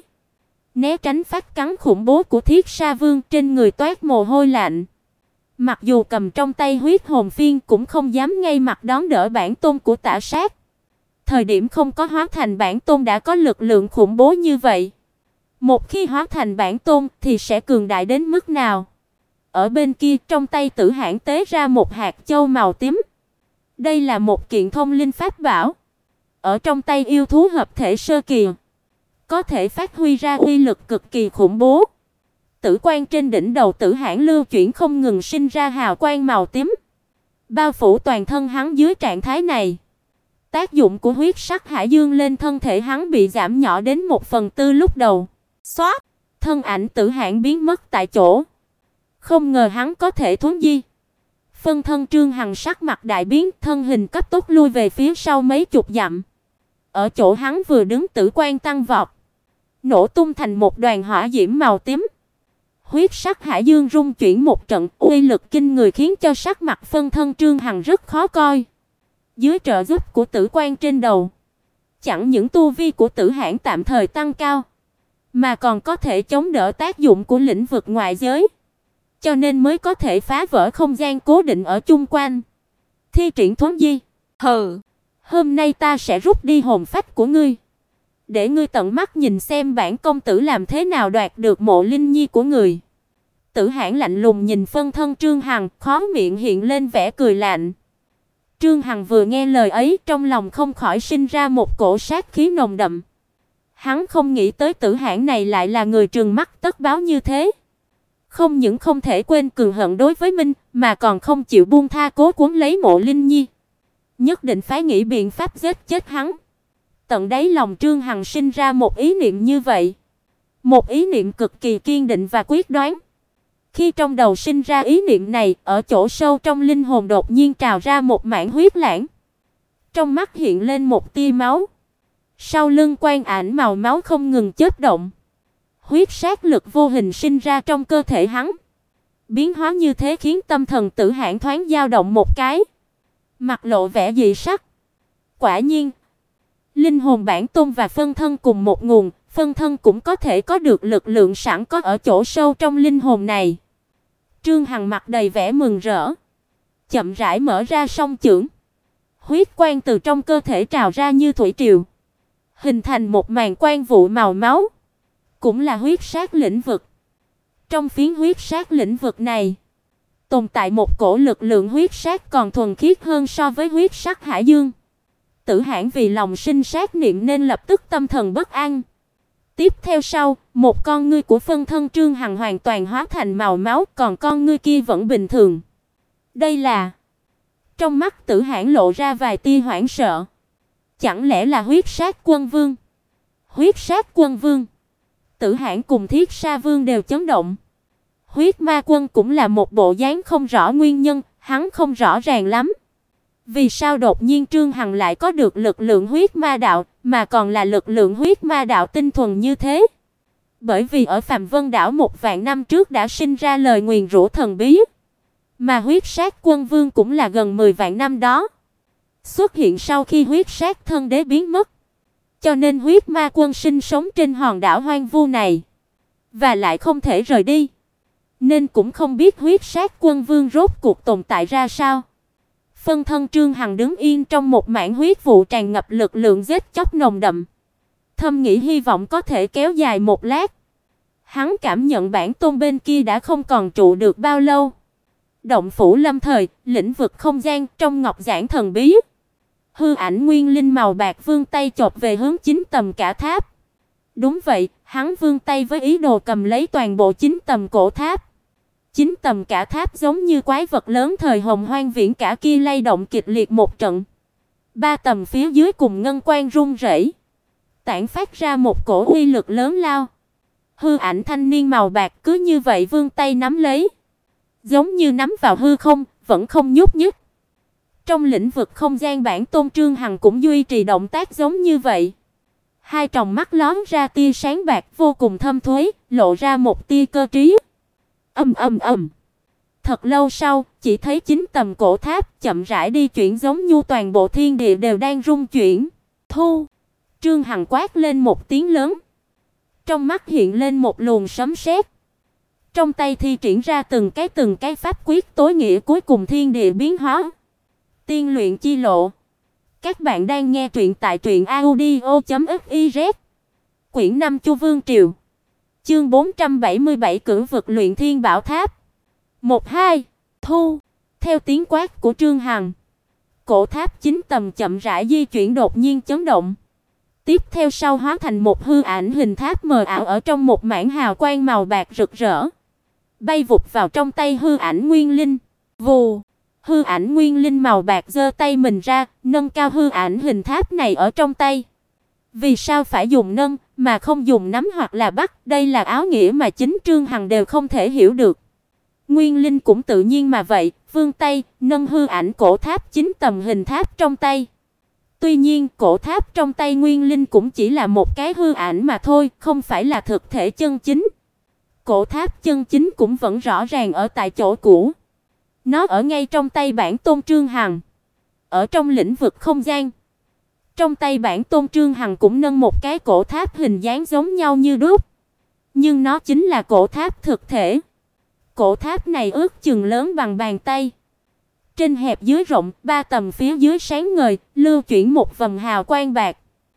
né tránh phát cắn khủng bố của Thiết Sa Vương, trên người toát mồ hôi lạnh. Mặc dù cầm trong tay huyết hồn phiên cũng không dám ngay mặt đón đỡ bản tôn của Tả Sát. Thời điểm không có hóa thành bản tôn đã có lực lượng khủng bố như vậy, một khi hóa thành bản tôn thì sẽ cường đại đến mức nào? Ở bên kia, trong tay Tử Hãn tế ra một hạt châu màu tím. Đây là một kiện thông linh pháp bảo. Ở trong tay yêu thú hợp thể sơ kỳ, có thể phát huy ra uy lực cực kỳ khủng bố. Tử quang trên đỉnh đầu Tử Hãn lưu chuyển không ngừng sinh ra hào quang màu tím, bao phủ toàn thân hắn. Dưới trạng thái này, tác dụng của huyết sắc hải dương lên thân thể hắn bị giảm nhỏ đến 1/4 lúc đầu. Xoát, thân ảnh Tử Hãn biến mất tại chỗ. Không ngờ hắn có thể thuấn di. Phân thân Trương Hằng sắc mặt đại biến, thân hình cấp tốc lui về phía sau mấy chục dặm. Ở chỗ hắn vừa đứng, tử quang tăng vọt, nổ tung thành một đoàn hỏa diễm màu tím. Huyết sắc hải dương rung chuyển một trận, uy lực kinh người khiến cho sắc mặt phân thân Trương Hằng rất khó coi. Dưới trợ giúp của tử quang trên đầu, chẳng những tu vi của Tử Hãn tạm thời tăng cao, mà còn có thể chống đỡ tác dụng của lĩnh vực ngoại giới, cho nên mới có thể phá vỡ không gian cố định ở chung quanh, thi triển thuấn di. Hừ, hôm nay ta sẽ rút đi hồn phách của ngươi, để ngươi tận mắt nhìn xem bản công tử làm thế nào đoạt được mộ linh nhi của người. Tử Hãn lạnh lùng nhìn phân thân Trương Hằng, khóe miệng hiện lên vẻ cười lạnh. Trương Hằng vừa nghe lời ấy, trong lòng không khỏi sinh ra một cổ sát khí nồng đậm. Hắn không nghĩ tới Tử Hãn này lại là người trừng mắt tất báo như thế. Không những không thể quên cường hận đối với Minh, mà còn không chịu buông tha cố cuốn lấy mộ linh nhi. Nhất định phải nghĩ biện pháp giết chết hắn. Tận đáy lòng Trương Hằng sinh ra một ý niệm như vậy. Một ý niệm cực kỳ kiên định và quyết đoán. Khi trong đầu sinh ra ý niệm này, ở chỗ sâu trong linh hồn đột nhiên trào ra một mảng huyết lãng. Trong mắt hiện lên một tia máu. Sau lưng quang ảnh màu máu không ngừng chớp động. Huyết sát lực vô hình sinh ra trong cơ thể hắn. Biến hóa như thế khiến tâm thần Tử Hãn thoáng dao động một cái, mặt lộ vẻ dị sắc. Quả nhiên, linh hồn bản tôn và phân thân cùng một nguồn, phân thân cũng có thể có được lực lượng sẵn có ở chỗ sâu trong linh hồn này. Trương Hằng mặt đầy vẻ mừng rỡ, chậm rãi mở ra song chưởng. Huyết quang từ trong cơ thể trào ra như thủy triều, hình thành một màn quang vụ màu máu, cũng là huyết sát lĩnh vực. Trong phiến huyết sát lĩnh vực này, tồn tại một cổ lực lượng huyết sát còn thuần khiết hơn so với huyết sắc hải dương. Tử Hãn vì lòng sinh sát niệm nên lập tức tâm thần bất an. Tiếp theo sau, một con ngươi của phân thân Trương Hằng hoàn toàn hóa thành màu máu, còn con ngươi kia vẫn bình thường. Đây là... Trong mắt Tử Hãn lộ ra vài tia hoảng sợ. Chẳng lẽ là huyết sát quân vương? Huyết sát quân vương? Tử Hãn cùng Thiết Sa Vương đều chấn động. Huyết ma quân cũng là một bộ dáng không rõ nguyên nhân, hắn không rõ ràng lắm. Vì sao đột nhiên Trương Hằng lại có được lực lượng huyết ma đạo, mà còn là lực lượng huyết ma đạo tinh thuần như thế? Bởi vì ở Phàm Vân đảo 1.000 năm trước đã sinh ra lời nguyền rủa thần bí, mà huyết sát quân vương cũng là gần 10 vạn năm đó xuất hiện sau khi huyết sát thân đế biến mất. Cho nên huyết ma quân sinh sống trên hòn đảo hoang vu này, và lại không thể rời đi, nên cũng không biết huyết sát quân vương rốt cuộc tồn tại ra sao. Phân thân Trương Hằng đứng yên trong một mảng huyết vụ tràn ngập lực lượng giết chóc nồng đậm, thầm nghĩ hy vọng có thể kéo dài một lát. Hắn cảm nhận bản tôn bên kia đã không còn trụ được bao lâu. Động phủ lâm thời, lĩnh vực không gian trong ngọc giản thần bí. Hư ảnh nguyên linh màu bạc vươn tay chộp về hướng chính tầm cả tháp. Đúng vậy, hắn vươn tay với ý đồ cầm lấy toàn bộ chính tầm cổ tháp. Chính tầm cả tháp giống như quái vật lớn thời hồng hoang viễn cả kia lay động kịch liệt một trận. 3 tầm phía dưới cùng ngân quang rung rẩy, tản phát ra một cổ uy lực lớn lao. Hư ảnh thanh niên màu bạc cứ như vậy vươn tay nắm lấy, giống như nắm vào hư không, vẫn không nhúc nhích. Trong lĩnh vực không gian bản tôn Trương Hằng cũng duy trì động tác giống như vậy. Hai tròng mắt lóe ra tia sáng bạc vô cùng thâm thúy, lộ ra một tia cơ trí. Ầm ầm ầm. Thật lâu sau, chỉ thấy 9 tầng cổ tháp chậm rãi đi chuyển giống như toàn bộ thiên địa đều đang rung chuyển. Thu! Trương Hằng quát lên một tiếng lớn. Trong mắt hiện lên một luồng sấm sét. Trong tay thi triển ra từng cái pháp quyết tối nghĩa cuối cùng thiên địa biến hóa. Tiên luyện chi lộ. Các bạn đang nghe truyện tại truyệnaudio.fiz. Quyển 5 Chu Vương Triều. Chương 477 Cửu vực luyện thiên bảo tháp. 1-2. Thu. Theo tiếng quát của Trương Hằng, cổ tháp 9 tầng chậm rãi di chuyển đột nhiên chấn động. Tiếp theo sau hóa thành một hư ảnh hình tháp mờ ảo ở trong một mảng hào quang màu bạc rực rỡ, bay vụt vào trong tay hư ảnh Nguyên Linh. Vù, hư ảnh Nguyên Linh màu bạc giơ tay mình ra, nâng cao hư ảnh hình tháp này ở trong tay. Vì sao phải dùng nâng mà không dùng nắm hoặc là bắt? Đây là áo nghĩa mà chính Trương Hằng đều không thể hiểu được. Nguyên Linh cũng tự nhiên mà vậy, vươn tay, nâng hư ảnh cổ tháp 9 tầng hình tháp trong tay. Tuy nhiên, cổ tháp trong tay Nguyên Linh cũng chỉ là một cái hư ảnh mà thôi, không phải là thực thể chân chính. Cổ tháp chân chính cũng vẫn rõ ràng ở tại chỗ cũ. Nó ở ngay trong tay bản tôn Trương Hằng. Ở trong lĩnh vực không gian, trong tay bản tôn Trương Hằng cũng nâng một cái cổ tháp hình dáng giống nhau như đúc, nhưng nó chính là cổ tháp thực thể. Cổ tháp này ước chừng lớn bằng bàn tay. Trên hẹp dưới rộng, 3 tầng phía dưới sáng ngời, lưu chuyển một vầng hào quang bạc.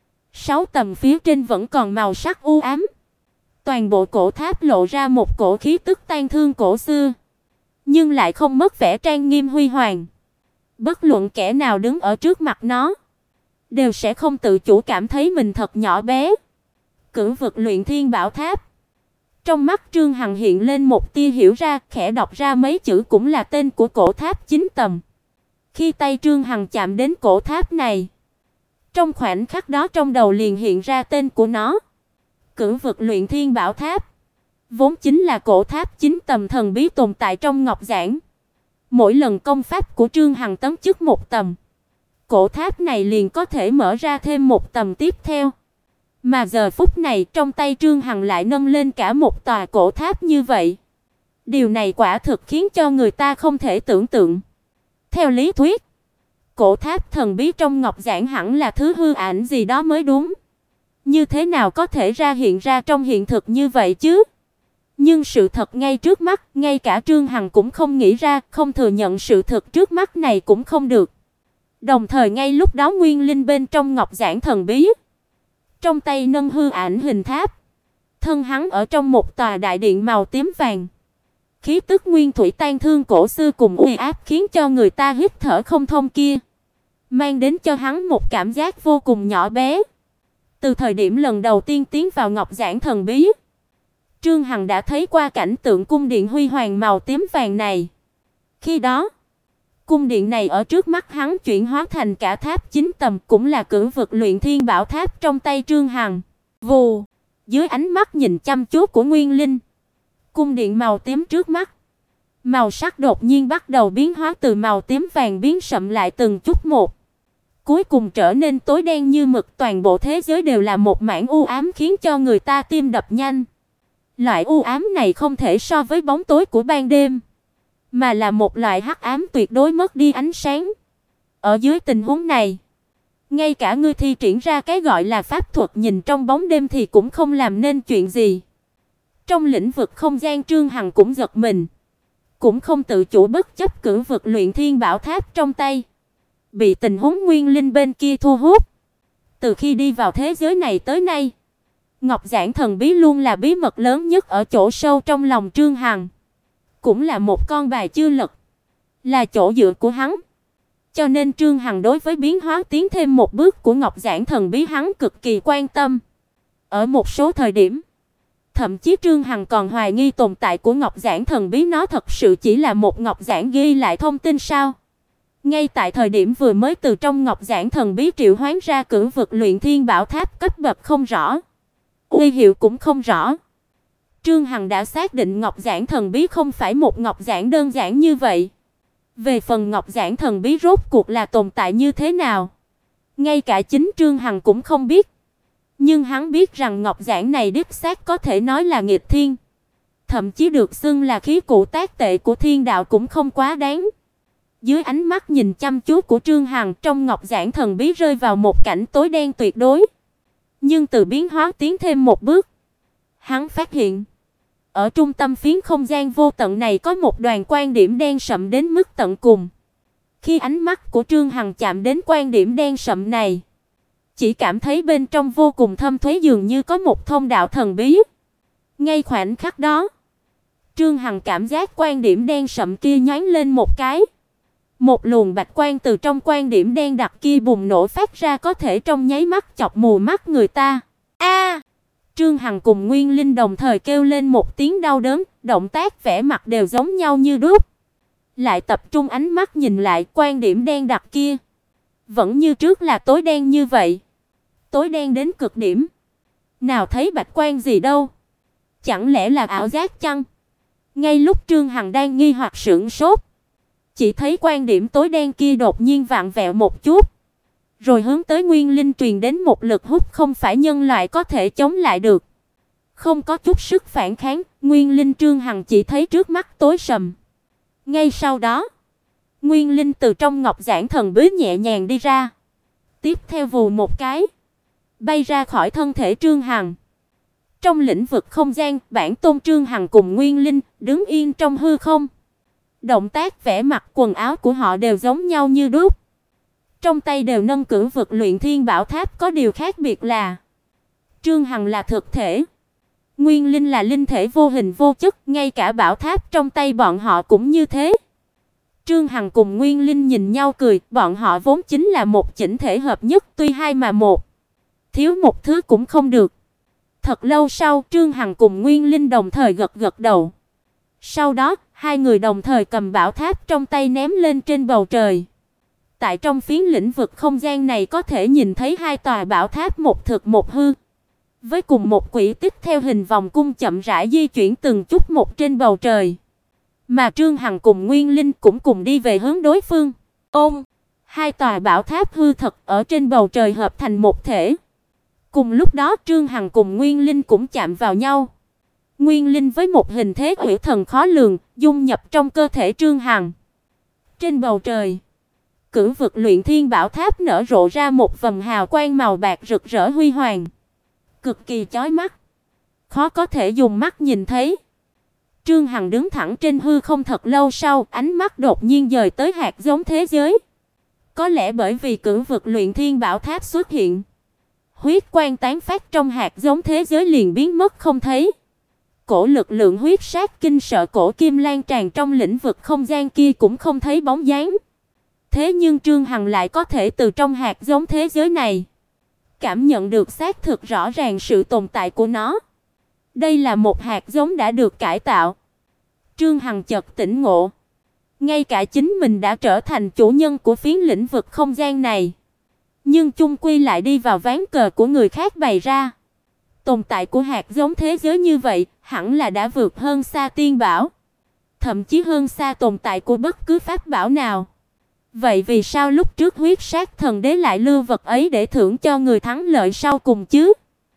6 tầng phía trên vẫn còn màu sắc u ám. Toàn bộ cổ tháp lộ ra một cổ khí tức tang thương cổ xưa, nhưng lại không mất vẻ trang nghiêm huy hoàng. Bất luận kẻ nào đứng ở trước mặt nó, đều sẽ không tự chủ cảm thấy mình thật nhỏ bé. Cửu vực luyện thiên bảo tháp. Trong mắt Trương Hằng hiện lên một tia hiểu ra, khẽ đọc ra mấy chữ cũng là tên của cổ tháp 9 tầng. Khi tay Trương Hằng chạm đến cổ tháp này, trong khoảnh khắc đó trong đầu liền hiện ra tên của nó. Cửu vực luyện thiên bảo tháp, vốn chính là cổ tháp 9 tầng thần bí tồn tại trong ngọc giản. Mỗi lần công pháp của Trương Hằng tấn chức một tầng, cổ tháp này liền có thể mở ra thêm một tầng tiếp theo. Mà giờ phút này trong tay Trương Hằng lại nâng lên cả một tòa cổ tháp như vậy. Điều này quả thực khiến cho người ta không thể tưởng tượng. Theo lý thuyết, cổ tháp thần bí trong ngọc giản hẳn là thứ hư ảnh gì đó mới đúng. Như thế nào có thể hiện ra trong hiện thực như vậy chứ? Nhưng sự thật ngay trước mắt, ngay cả Trương Hằng cũng không nghĩ ra, không thừa nhận sự thật trước mắt này cũng không được. Đồng thời ngay lúc đó Nguyên Linh bên trong ngọc giản thần bí, trong tay nâng hư ảnh hình tháp, thân hắn ở trong một tòa đại điện màu tím vàng. Khí tức nguyên thủy tang thương cổ xưa cùng uy áp khiến cho người ta hít thở không thông kia, mang đến cho hắn một cảm giác vô cùng nhỏ bé. Từ thời điểm lần đầu tiên tiến vào ngọc giản thần bí, Trương Hằng đã thấy qua cảnh tượng cung điện huy hoàng màu tím vàng này. Khi đó, cung điện này ở trước mắt hắn chuyển hóa thành cả tháp 9 tầng, cũng là cửu vực luyện thiên bảo tháp trong tay Trương Hằng. Vù, dưới ánh mắt nhìn chăm chú của Nguyên Linh, cung điện màu tím trước mắt, màu sắc đột nhiên bắt đầu biến hóa từ màu tím vàng biến sậm lại từng chút một, cuối cùng trở nên tối đen như mực. Toàn bộ thế giới đều là một mảng u ám khiến cho người ta tim đập nhanh. Loại u ám này không thể so với bóng tối của ban đêm, mà là một loại hắc ám tuyệt đối mất đi ánh sáng. Ở dưới tình huống này, ngay cả ngươi thi triển ra cái gọi là pháp thuật nhìn trong bóng đêm thì cũng không làm nên chuyện gì. Trong lĩnh vực không gian Trương Hằng cũng giật mình, cũng không tự chủ bất chấp cửu vực luyện thiên bảo tháp trong tay, bị tình huống Nguyên Linh bên kia thu hút. Từ khi đi vào thế giới này tới nay, ngọc giản thần bí luôn là bí mật lớn nhất ở chỗ sâu trong lòng Trương Hằng, cũng là một con bài chưa lật, là chỗ dựa của hắn. Cho nên Trương Hằng đối với biến hóa tiến thêm một bước của ngọc giản thần bí hắn cực kỳ quan tâm. Ở một số thời điểm, thậm chí Trương Hằng còn hoài nghi tồn tại của ngọc giản thần bí nó thật sự chỉ là một ngọc giản ghi lại thông tin sao? Ngay tại thời điểm vừa mới từ trong ngọc giản thần bí triệu hoán ra cửu vực luyện thiên bảo tháp cấp bậc không rõ, uy hiệu cũng không rõ, Trương Hằng đã xác định ngọc giản thần bí không phải một ngọc giản đơn giản như vậy. Về phần ngọc giản thần bí rốt cuộc là tồn tại như thế nào, ngay cả chính Trương Hằng cũng không biết. Nhưng hắn biết rằng ngọc giản này đích xác có thể nói là nghịch thiên. thậm chí được xưng là khí cụ tác tệ của thiên đạo cũng không quá đáng. Dưới ánh mắt nhìn chăm chú của Trương Hằng, trong ngọc giản thần bí rơi vào một cảnh tối đen tuyệt đối. Nhưng từ biến hóa tiến thêm một bước, hắn phát hiện, ở trung tâm phiến không gian vô tận này có một đoàn quan điểm đen sậm đến mức tận cùng. Khi ánh mắt của Trương Hằng chạm đến quan điểm đen sậm này, chỉ cảm thấy bên trong vô cùng thâm thúy, dường như có một thông đạo thần bí. Ngay khoảnh khắc đó, Trương Hằng cảm giác quan điểm đen sậm kia nhoáng lên một cái. Một luồng bạch quang từ trong quan điểm đen đặc kia bùng nổ phát ra, có thể trong nháy mắt chọc mù mắt người ta. A! Trương Hằng cùng Nguyên Linh đồng thời kêu lên một tiếng đau đớn, động tác vẻ mặt đều giống nhau như đúc. Lại tập trung ánh mắt nhìn lại quan điểm đen đặc kia, vẫn như trước là tối đen như vậy. Tối đen đến cực điểm. Nào thấy bạch quang gì đâu. Chẳng lẽ là ảo giác chăng? Ngay lúc Trương Hằng đang nghi hoặc sửng sốt, chỉ thấy quan điểm tối đen kia đột nhiên vặn vẹo một chút, rồi hướng tới Nguyên Linh truyền đến một lực hút không phải nhân loại có thể chống lại được. Không có chút sức phản kháng, Nguyên Linh Trương Hằng chỉ thấy trước mắt tối sầm. Ngay sau đó, Nguyên Linh từ trong ngọc giản thần bí nhẹ nhàng đi ra, tiếp theo vù một cái, bay ra khỏi thân thể Trương Hằng. Trong lĩnh vực không gian, bản tôn Trương Hằng cùng Nguyên Linh đứng yên trong hư không. Động tác vẻ mặt quần áo của họ đều giống nhau như đúc. Trong tay đều nâng cửu vực luyện thiên bảo tháp, có điều khác biệt là Trương Hằng là thực thể, Nguyên Linh là linh thể vô hình vô chất, ngay cả bảo tháp trong tay bọn họ cũng như thế. Trương Hằng cùng Nguyên Linh nhìn nhau cười, bọn họ vốn chính là một chỉnh thể hợp nhất, tuy hai mà một, thiếu một thứ cũng không được. Thật lâu sau, Trương Hằng cùng Nguyên Linh đồng thời gật gật đầu. Sau đó, hai người đồng thời cầm bảo tháp trong tay ném lên trên bầu trời. Tại trong phiến lĩnh vực không gian này có thể nhìn thấy hai tòa bảo tháp một thực một hư, với cùng một quỹ tích theo hình vòng cung chậm rãi di chuyển từng chút một trên bầu trời. Mà Trương Hằng cùng Nguyên Linh cũng cùng đi về hướng đối phương. Ôm, hai tòa bảo tháp hư thật ở trên bầu trời hợp thành một thể. Cùng lúc đó Trương Hằng cùng Nguyên Linh cũng chạm vào nhau. Nguyên Linh với một hình thế hủy thần khó lường, dung nhập trong cơ thể Trương Hằng. Trên bầu trời, cửu vực luyện thiên bảo tháp nở rộ ra một vầng hào quang màu bạc rực rỡ huy hoàng, cực kỳ chói mắt, khó có thể dùng mắt nhìn thấy. Trương Hằng đứng thẳng trên hư không thật lâu sau, ánh mắt đột nhiên dời tới hạt giống thế giới. Có lẽ bởi vì cửu vực luyện thiên bảo tháp xuất hiện, huyết quang tán phát trong hạt giống thế giới liền biến mất không thấy. Cổ lực lượng huyết sát kinh sợ cổ kim lan tràn trong lĩnh vực không gian kia cũng không thấy bóng dáng. Thế nhưng Trương Hằng lại có thể từ trong hạt giống thế giới này cảm nhận được xác thực rõ ràng sự tồn tại của nó. Đây là một hạt giống đã được cải tạo. Trương Hằng chợt tỉnh ngộ, ngay cả chính mình đã trở thành chủ nhân của phiến lĩnh vực không gian này, nhưng chung quy lại đi vào ván cờ của người khác bày ra. Tồn tại của hạt giống thế giới như vậy, hẳn là đã vượt hơn xa tiên bảo, thậm chí hơn xa tồn tại của bất cứ pháp bảo nào. Vậy vì sao lúc trước huyết sát thần đế lại lưu vật ấy để thưởng cho người thắng lợi sau cùng chứ?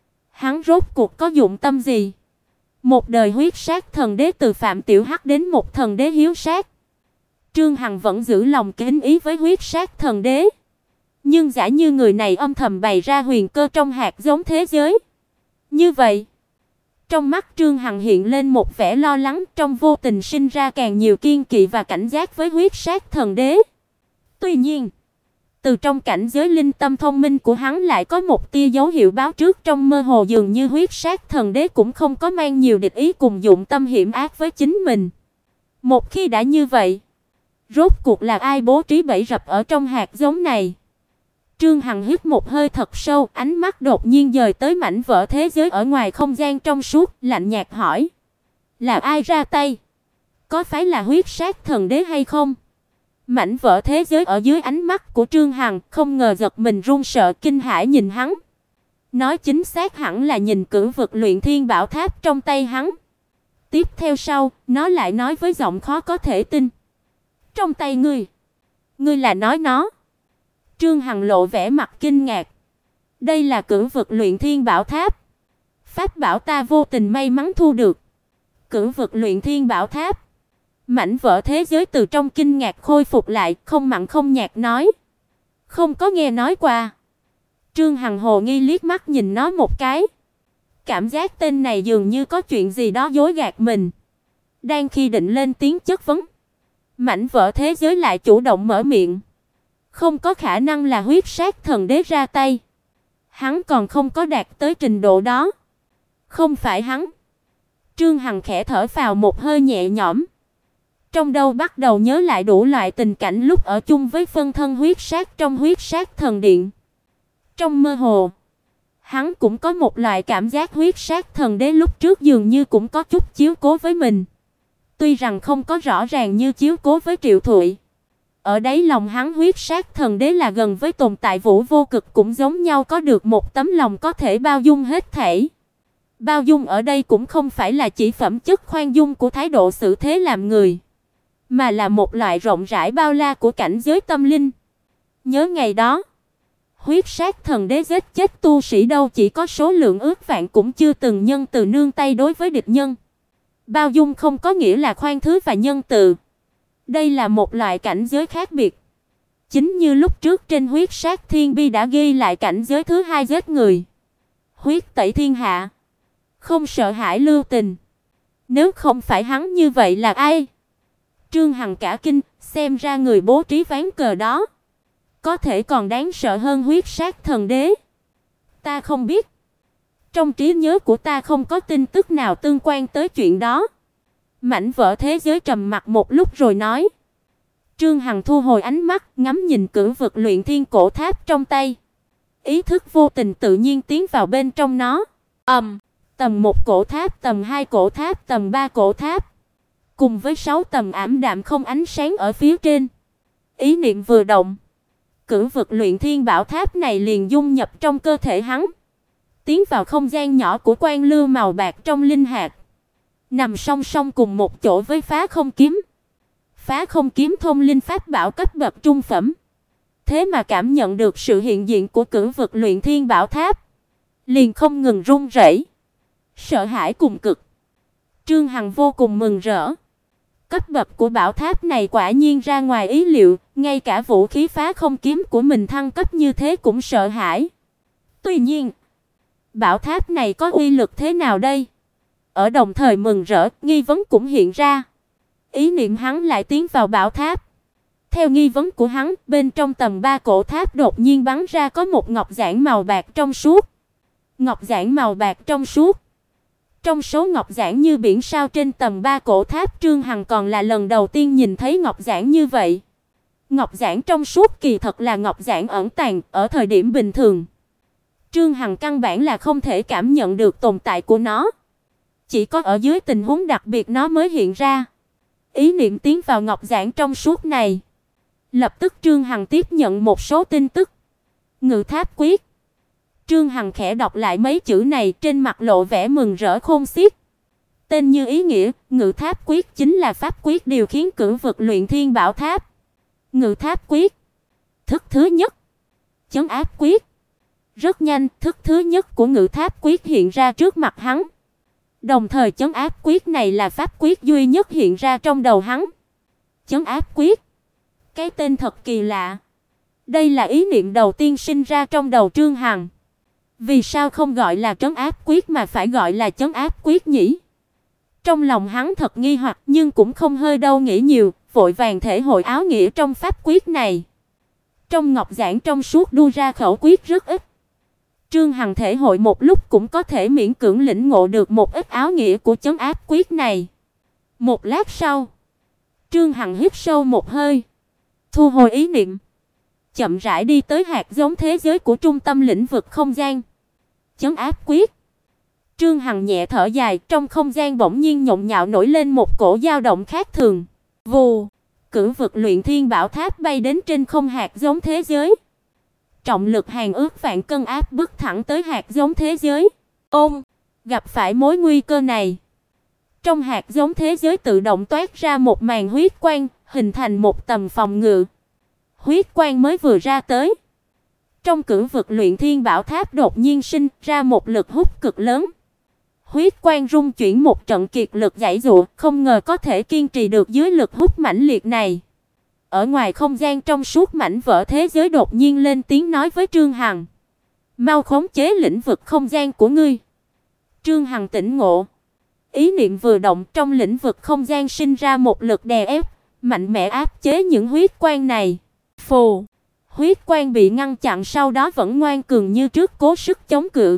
Hắn rốt cuộc có dụng tâm gì? Một đời huyết sát thần đế từ Phạm Tiểu Hắc đến một thần đế hiếu sát, Trương Hằng vẫn giữ lòng kính ý với huyết sát thần đế. Nhưng giả như người này âm thầm bày ra huyền cơ trong hạt giống thế giới, như vậy, trong mắt Trương Hằng hiện lên một vẻ lo lắng, trong vô tình sinh ra càng nhiều kiên kỵ và cảnh giác với huyết sát thần đế. Tuy nhiên, từ trong cảnh giới linh tâm thông minh của hắn lại có một tia dấu hiệu báo trước, trong mơ hồ dường như huyết sát thần đế cũng không có mang nhiều địch ý cùng dụng tâm hiểm ác với chính mình. Một khi đã như vậy, rốt cuộc là ai bố trí bẫy rập ở trong hạt giống này? Trương Hằng hít một hơi thật sâu, ánh mắt đột nhiên dời tới mảnh vỡ thế giới ở ngoài không gian trong suốt, lạnh nhạt hỏi: là ai ra tay? Có phải là huyết sát thần đế hay không? Mảnh vỡ thế giới ở dưới ánh mắt của Trương Hằng không ngờ giật mình run sợ kinh hãi nhìn hắn. Nói chính xác hẳn là nhìn cửu vực luyện thiên bảo tháp trong tay hắn. Tiếp theo sau, nó lại nói với giọng khó có thể tin: trong tay ngươi? Ngươi là nói nó? Trương Hằng lộ vẻ mặt kinh ngạc. Đây là cửu vực luyện thiên bảo tháp, pháp bảo ta vô tình may mắn thu được. Cửu vực luyện thiên bảo tháp. Mảnh vỡ thế giới từ trong kinh ngạc khôi phục lại, không mặn không nhạt nói: "Không có nghe nói qua." Trương Hằng hồ nghi liếc mắt nhìn nó một cái. Cảm giác tên này dường như có chuyện gì đó dối gạt mình. Đang khi định lên tiếng chất vấn, mảnh vỡ thế giới lại chủ động mở miệng: "Không có khả năng là huyết sát thần đế ra tay. Hắn còn không có đạt tới trình độ đó." "Không phải hắn." Trương Hằng khẽ thở phào một hơi nhẹ nhõm. Trong đầu bắt đầu nhớ lại đủ loại tình cảnh lúc ở chung với phân thân huyết sát trong huyết sát thần điện. Trong mơ hồ, hắn cũng có một loại cảm giác huyết sát thần đế lúc trước dường như cũng có chút chiếu cố với mình. Tuy rằng không có rõ ràng như chiếu cố với Triệu Thụy. Ở đáy lòng hắn huyết sát thần đế là gần với tồn tại vũ vô cực cũng giống nhau, có được một tấm lòng có thể bao dung hết thảy. Bao dung ở đây cũng không phải là chỉ phẩm chất khoan dung của thái độ xử thế làm người, mà là một loại rộng rãi bao la của cảnh giới tâm linh. Nhớ ngày đó, huyết sát thần đế giết chết tu sĩ đâu chỉ có số lượng ước vạn, cũng chưa từng nhân từ nương tay đối với địch nhân. Bao dung không có nghĩa là khoan thứ và nhân từ. Đây là một loại cảnh giới khác biệt. Chính như lúc trước trên huyết sát thiên bi đã ghi lại cảnh giới thứ hai giết người. Huyết tẩy thiên hạ, không sợ hãi lưu tình. Nếu không phải hắn như vậy là ai? Trương Hằng cả kinh, xem ra người bố trí ván cờ đó có thể còn đáng sợ hơn huyết sát thần đế. Ta không biết. Trong trí nhớ của ta không có tin tức nào tương quan tới chuyện đó. Mảnh vỡ thế giới trầm mặc một lúc rồi nói. Trương Hằng thu hồi ánh mắt, ngắm nhìn cửu vực luyện thiên cổ tháp trong tay. Ý thức vô tình tự nhiên tiến vào bên trong nó. Tầng 1 cổ tháp, tầng 2 cổ tháp, tầng 3 cổ tháp, cùng với 6 tầng ảm đạm không ánh sáng ở phía trên. Ý niệm vừa động, cửu vực luyện thiên bảo tháp này liền dung nhập trong cơ thể hắn, tiến vào không gian nhỏ của quan lưu màu bạc trong linh hạt, nằm song song cùng một chỗ với phá không kiếm. Phá không kiếm thông linh pháp bảo cấp bậc trung phẩm. Thế mà cảm nhận được sự hiện diện của cửu vực luyện thiên bảo tháp, liền không ngừng run rẩy, sợ hãi cùng cực. Trương Hằng vô cùng mừng rỡ. Cấp bậc của bảo tháp này quả nhiên ra ngoài ý liệu, ngay cả vũ khí phá không kiếm của mình thăng cấp như thế cũng sợ hãi. Tuy nhiên, bảo tháp này có uy lực thế nào đây? Ở đồng thời mừng rỡ, nghi vấn cũng hiện ra. Ý niệm hắn lại tiến vào bảo tháp. Theo nghi vấn của hắn, bên trong tầng 3 cổ tháp đột nhiên bắn ra có một ngọc giản màu bạc trong suốt. Ngọc giản màu bạc trong suốt. Trong số ngọc giản như biển sao trên tầng 3 cổ tháp, Trương Hằng còn là lần đầu tiên nhìn thấy ngọc giản như vậy. Ngọc giản trong suốt kỳ thật là ngọc giản ẩn tàng, ở thời điểm bình thường Trương Hằng căn bản là không thể cảm nhận được tồn tại của nó. Chỉ có ở dưới tình huống đặc biệt nó mới hiện ra. Ý niệm tiến vào ngọc giản trong suốt này, lập tức Trương Hằng tiếp nhận một số tin tức. Ngự tháp quyết. Trương Hằng khẽ đọc lại mấy chữ này, trên mặt lộ vẻ mừng rỡ khôn xiết. Tên như ý nghĩa, Ngự tháp quyết chính là pháp quyết điều khiển cửu vực luyện thiên bảo tháp. Ngự tháp quyết. Thức thứ nhất, trấn áp quyết. Rất nhanh, thức thứ nhất của Ngự tháp quyết hiện ra trước mặt hắn. Đồng thời trấn áp quyết này là pháp quyết duy nhất hiện ra trong đầu hắn. Trấn áp quyết. Cái tên thật kỳ lạ. Đây là ý niệm đầu tiên sinh ra trong đầu Trương Hằng. Vì sao không gọi là trấn áp quyết mà phải gọi là trấn áp quyết nhỉ? Trong lòng hắn thật nghi hoặc, nhưng cũng không hơi đâu nghĩ nhiều, vội vàng thể hội áo nghĩa trong pháp quyết này. Trong ngọc giản trong suốt đua ra khẩu quyết rất ít. Trương Hằng thể hội một lúc cũng có thể miễn cưỡng lĩnh ngộ được một ít áo nghĩa của trấn áp quyết này. Một lát sau, Trương Hằng hít sâu một hơi, thu hồi ý niệm, chậm rãi đi tới hạt giống thế giới của trung tâm lĩnh vực không gian. Trấn áp quyết. Trương Hằng nhẹ thở dài, trong không gian bỗng nhiên nhộn nhạo nổi lên một cổ dao động khác thường. Vù, cửu vực luyện thiên bảo tháp bay đến trên không hạt giống thế giới. Trọng lực hàng ước vạn cân áp bức thẳng tới hạt giống thế giới. Gặp phải mối nguy cơ này, trong hạt giống thế giới tự động toát ra một màn huyết quang, hình thành một tầm phòng ngự. Huyết quang mới vừa ra tới, trong cửu vực luyện thiên bảo tháp đột nhiên sinh ra một lực hút cực lớn. Huyết quang rung chuyển một trận kiệt lực giãy giụa, không ngờ có thể kiên trì được dưới lực hút mãnh liệt này. Ở ngoài không gian trong suốt mảnh vỡ thế giới đột nhiên lên tiếng nói với Trương Hằng: "Mau khống chế lĩnh vực không gian của ngươi." Trương Hằng tỉnh ngộ, ý niệm vừa động, trong lĩnh vực không gian sinh ra một lực đè ép, mạnh mẽ áp chế những huyết quang này. Phù, huyết quang bị ngăn chặn, sau đó vẫn ngoan cường như trước cố sức chống cự.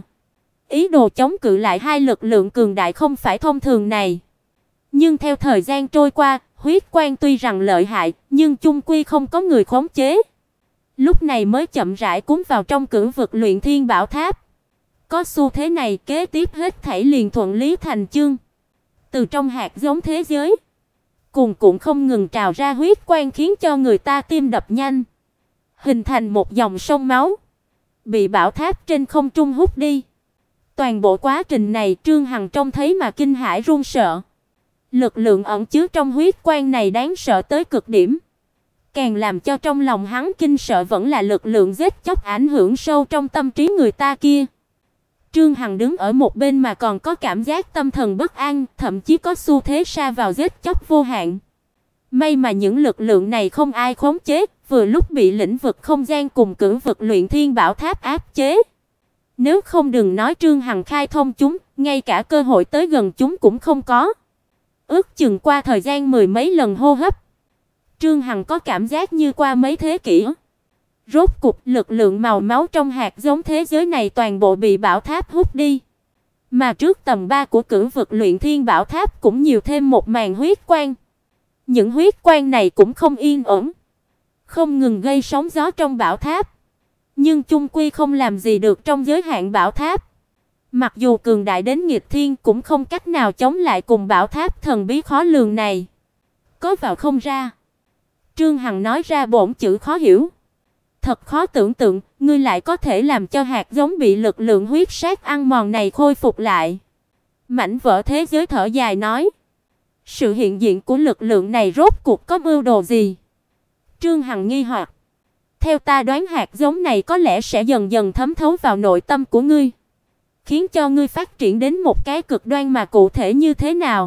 Ý đồ chống cự lại hai lực lượng cường đại không phải thông thường này. Nhưng theo thời gian trôi qua, huyết quang tuy rằng lợi hại, nhưng chung quy không có người khống chế. Lúc này mới chậm rãi cuốn vào trong cửu vực luyện thiên bảo tháp. Có xu thế này, kế tiếp hết thảy liền thuận lý thành chương. Từ trong hạt giống thế giới, cuồn cuộn không ngừng trào ra huyết quang khiến cho người ta tim đập nhanh, hình thành một dòng sông máu, bị bảo tháp trên không trung hút đi. Toàn bộ quá trình này Trương Hằng trông thấy mà kinh hãi run sợ. Lực lượng ẩn chứa trong huyết quang này đáng sợ tới cực điểm. Càng làm cho trong lòng hắn kinh sợ vẫn là lực lượng giết chóc ảnh hưởng sâu trong tâm trí người ta kia. Trương Hằng đứng ở một bên mà còn có cảm giác tâm thần bất an, thậm chí có xu thế sa vào giết chóc vô hạn. May mà những lực lượng này không ai khống chế, vừa lúc bị lĩnh vực không gian cùng cửu vực luyện thiên bảo tháp áp chế. Nếu không đừng nói Trương Hằng khai thông chúng, ngay cả cơ hội tới gần chúng cũng không có. Ước chừng qua thời gian mười mấy lần hô hấp, Trương Hằng có cảm giác như qua mấy thế kỷ. Rốt cục lực lượng màu máu trong hạt giống thế giới này toàn bộ bị bảo tháp hút đi. Mà trước tầm 3 của cửu vực luyện thiên bảo tháp cũng nhiều thêm một màn huyết quang. Những huyết quang này cũng không yên ổn, không ngừng gây sóng gió trong bảo tháp, nhưng chung quy không làm gì được trong giới hạn bảo tháp. Mặc dù cường đại đến nghịch thiên cũng không cách nào chống lại cùng bảo tháp thần bí khó lường này. Có vào không ra. Trương Hằng nói ra bổn chữ khó hiểu. Thật khó tưởng tượng, ngươi lại có thể làm cho hạt giống bị lực lượng huyết sát ăn mòn này khôi phục lại. Mảnh vỡ thế giới thở dài nói, sự hiện diện của lực lượng này rốt cuộc có mưu đồ gì? Trương Hằng nghi hoặc, theo ta đoán hạt giống này có lẽ sẽ dần dần thấm thấu vào nội tâm của ngươi, khiến cho ngươi phát triển đến một cái cực đoan, mà cụ thể như thế nào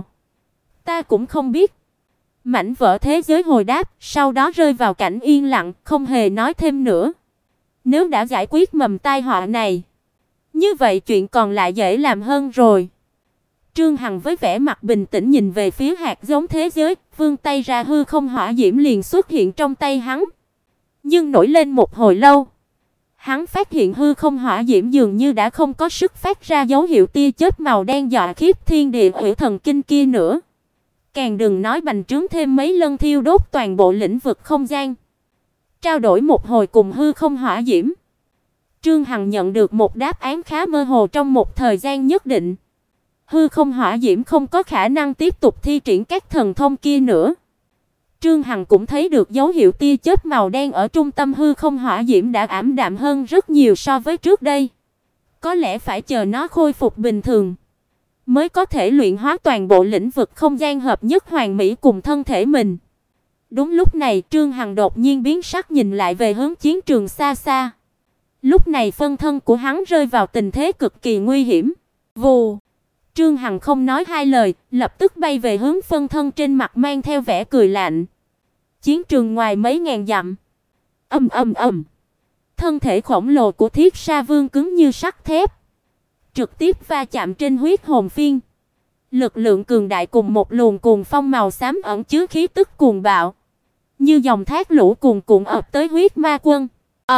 ta cũng không biết. Mảnh vỡ thế giới hồi đáp, sau đó rơi vào cảnh yên lặng, không hề nói thêm nữa. Nếu đã giải quyết mầm tai họa này, như vậy chuyện còn lại dễ làm hơn rồi. Trương Hằng với vẻ mặt bình tĩnh nhìn về phía hạt giống thế giới, vươn tay ra, hư không hỏa diễm liền xuất hiện trong tay hắn. Nhưng nổi lên một hồi lâu, hắn phát hiện hư không hỏa diễm dường như đã không có sức phát ra dấu hiệu tia chớp màu đen dọa khiếp thiên địa hủy thần kinh kia nữa. Càng đừng nói bành trướng thêm mấy lần thiêu đốt toàn bộ lĩnh vực không gian. Trao đổi một hồi cùng hư không hỏa diễm, Trương Hằng nhận được một đáp án khá mơ hồ trong một thời gian nhất định. Hư không hỏa diễm không có khả năng tiếp tục thi triển các thần thông kia nữa. Trương Hằng cũng thấy được dấu hiệu tia chớp màu đen ở trung tâm hư không hỏa diễm đã ảm đạm hơn rất nhiều so với trước đây. Có lẽ phải chờ nó khôi phục bình thường mới có thể luyện hóa toàn bộ lĩnh vực không gian hợp nhất hoàn mỹ cùng thân thể mình. Đúng lúc này, Trương Hằng đột nhiên biến sắc nhìn lại về hướng chiến trường xa xa. Lúc này phân thân của hắn rơi vào tình thế cực kỳ nguy hiểm. Vù! Trương Hằng không nói hai lời, lập tức bay về hướng phân thân, trên mặt mang theo vẻ cười lạnh. Chiến trường ngoài mấy ngàn dặm. Ầm ầm ầm. Thân thể khổng lồ của Thiết Sa Vương cứng như sắt thép, trực tiếp va chạm trên huyết hồn phiên. Lực lượng cường đại cùng một luồng cuồng phong màu xám ẩn chứa khí tức cuồng bạo, như dòng thác lũ cuồn cuộn ập tới huyết ma quân.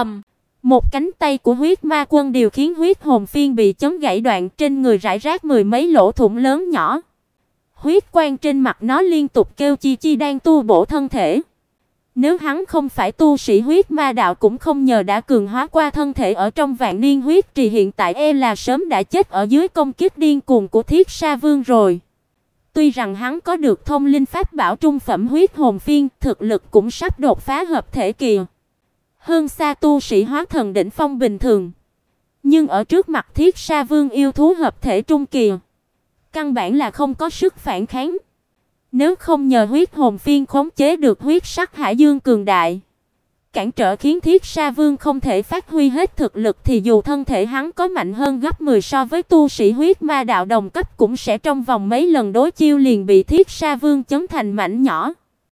Một cánh tay của huyết ma quân điều khiến huyết hồn phiên bị chấn gãy đoạn, trên người rải rác mười mấy lỗ thủng lớn nhỏ. Huyết quang trên mặt nó liên tục kêu chi chi đang tu bổ thân thể. Nếu hắn không phải tu sĩ huyết ma đạo cũng không nhờ đã cường hóa qua thân thể ở trong vạn niên huyết trì, hiện tại e là sớm đã chết ở dưới công kích điên cuồng của Thiết Sa Vương rồi. Tuy rằng hắn có được thông linh pháp bảo trung phẩm huyết hồn phiên, thực lực cũng sắp đột phá hợp thể kỳ, hơn xa tu sĩ hóa thần đỉnh phong bình thường. Nhưng ở trước mặt Thiết Sa Vương yêu thú hợp thể trung kỳ, căn bản là không có sức phản kháng. Nếu không nhờ huyết hồn phiên khống chế được huyết sắc hải dương cường đại, cản trở khiến Thiết Sa Vương không thể phát huy hết thực lực thì dù thân thể hắn có mạnh hơn gấp 10 so với tu sĩ huyết ma đạo đồng cấp cũng sẽ trong vòng mấy lần đối chiêu liền bị Thiết Sa Vương chấn thành mảnh nhỏ.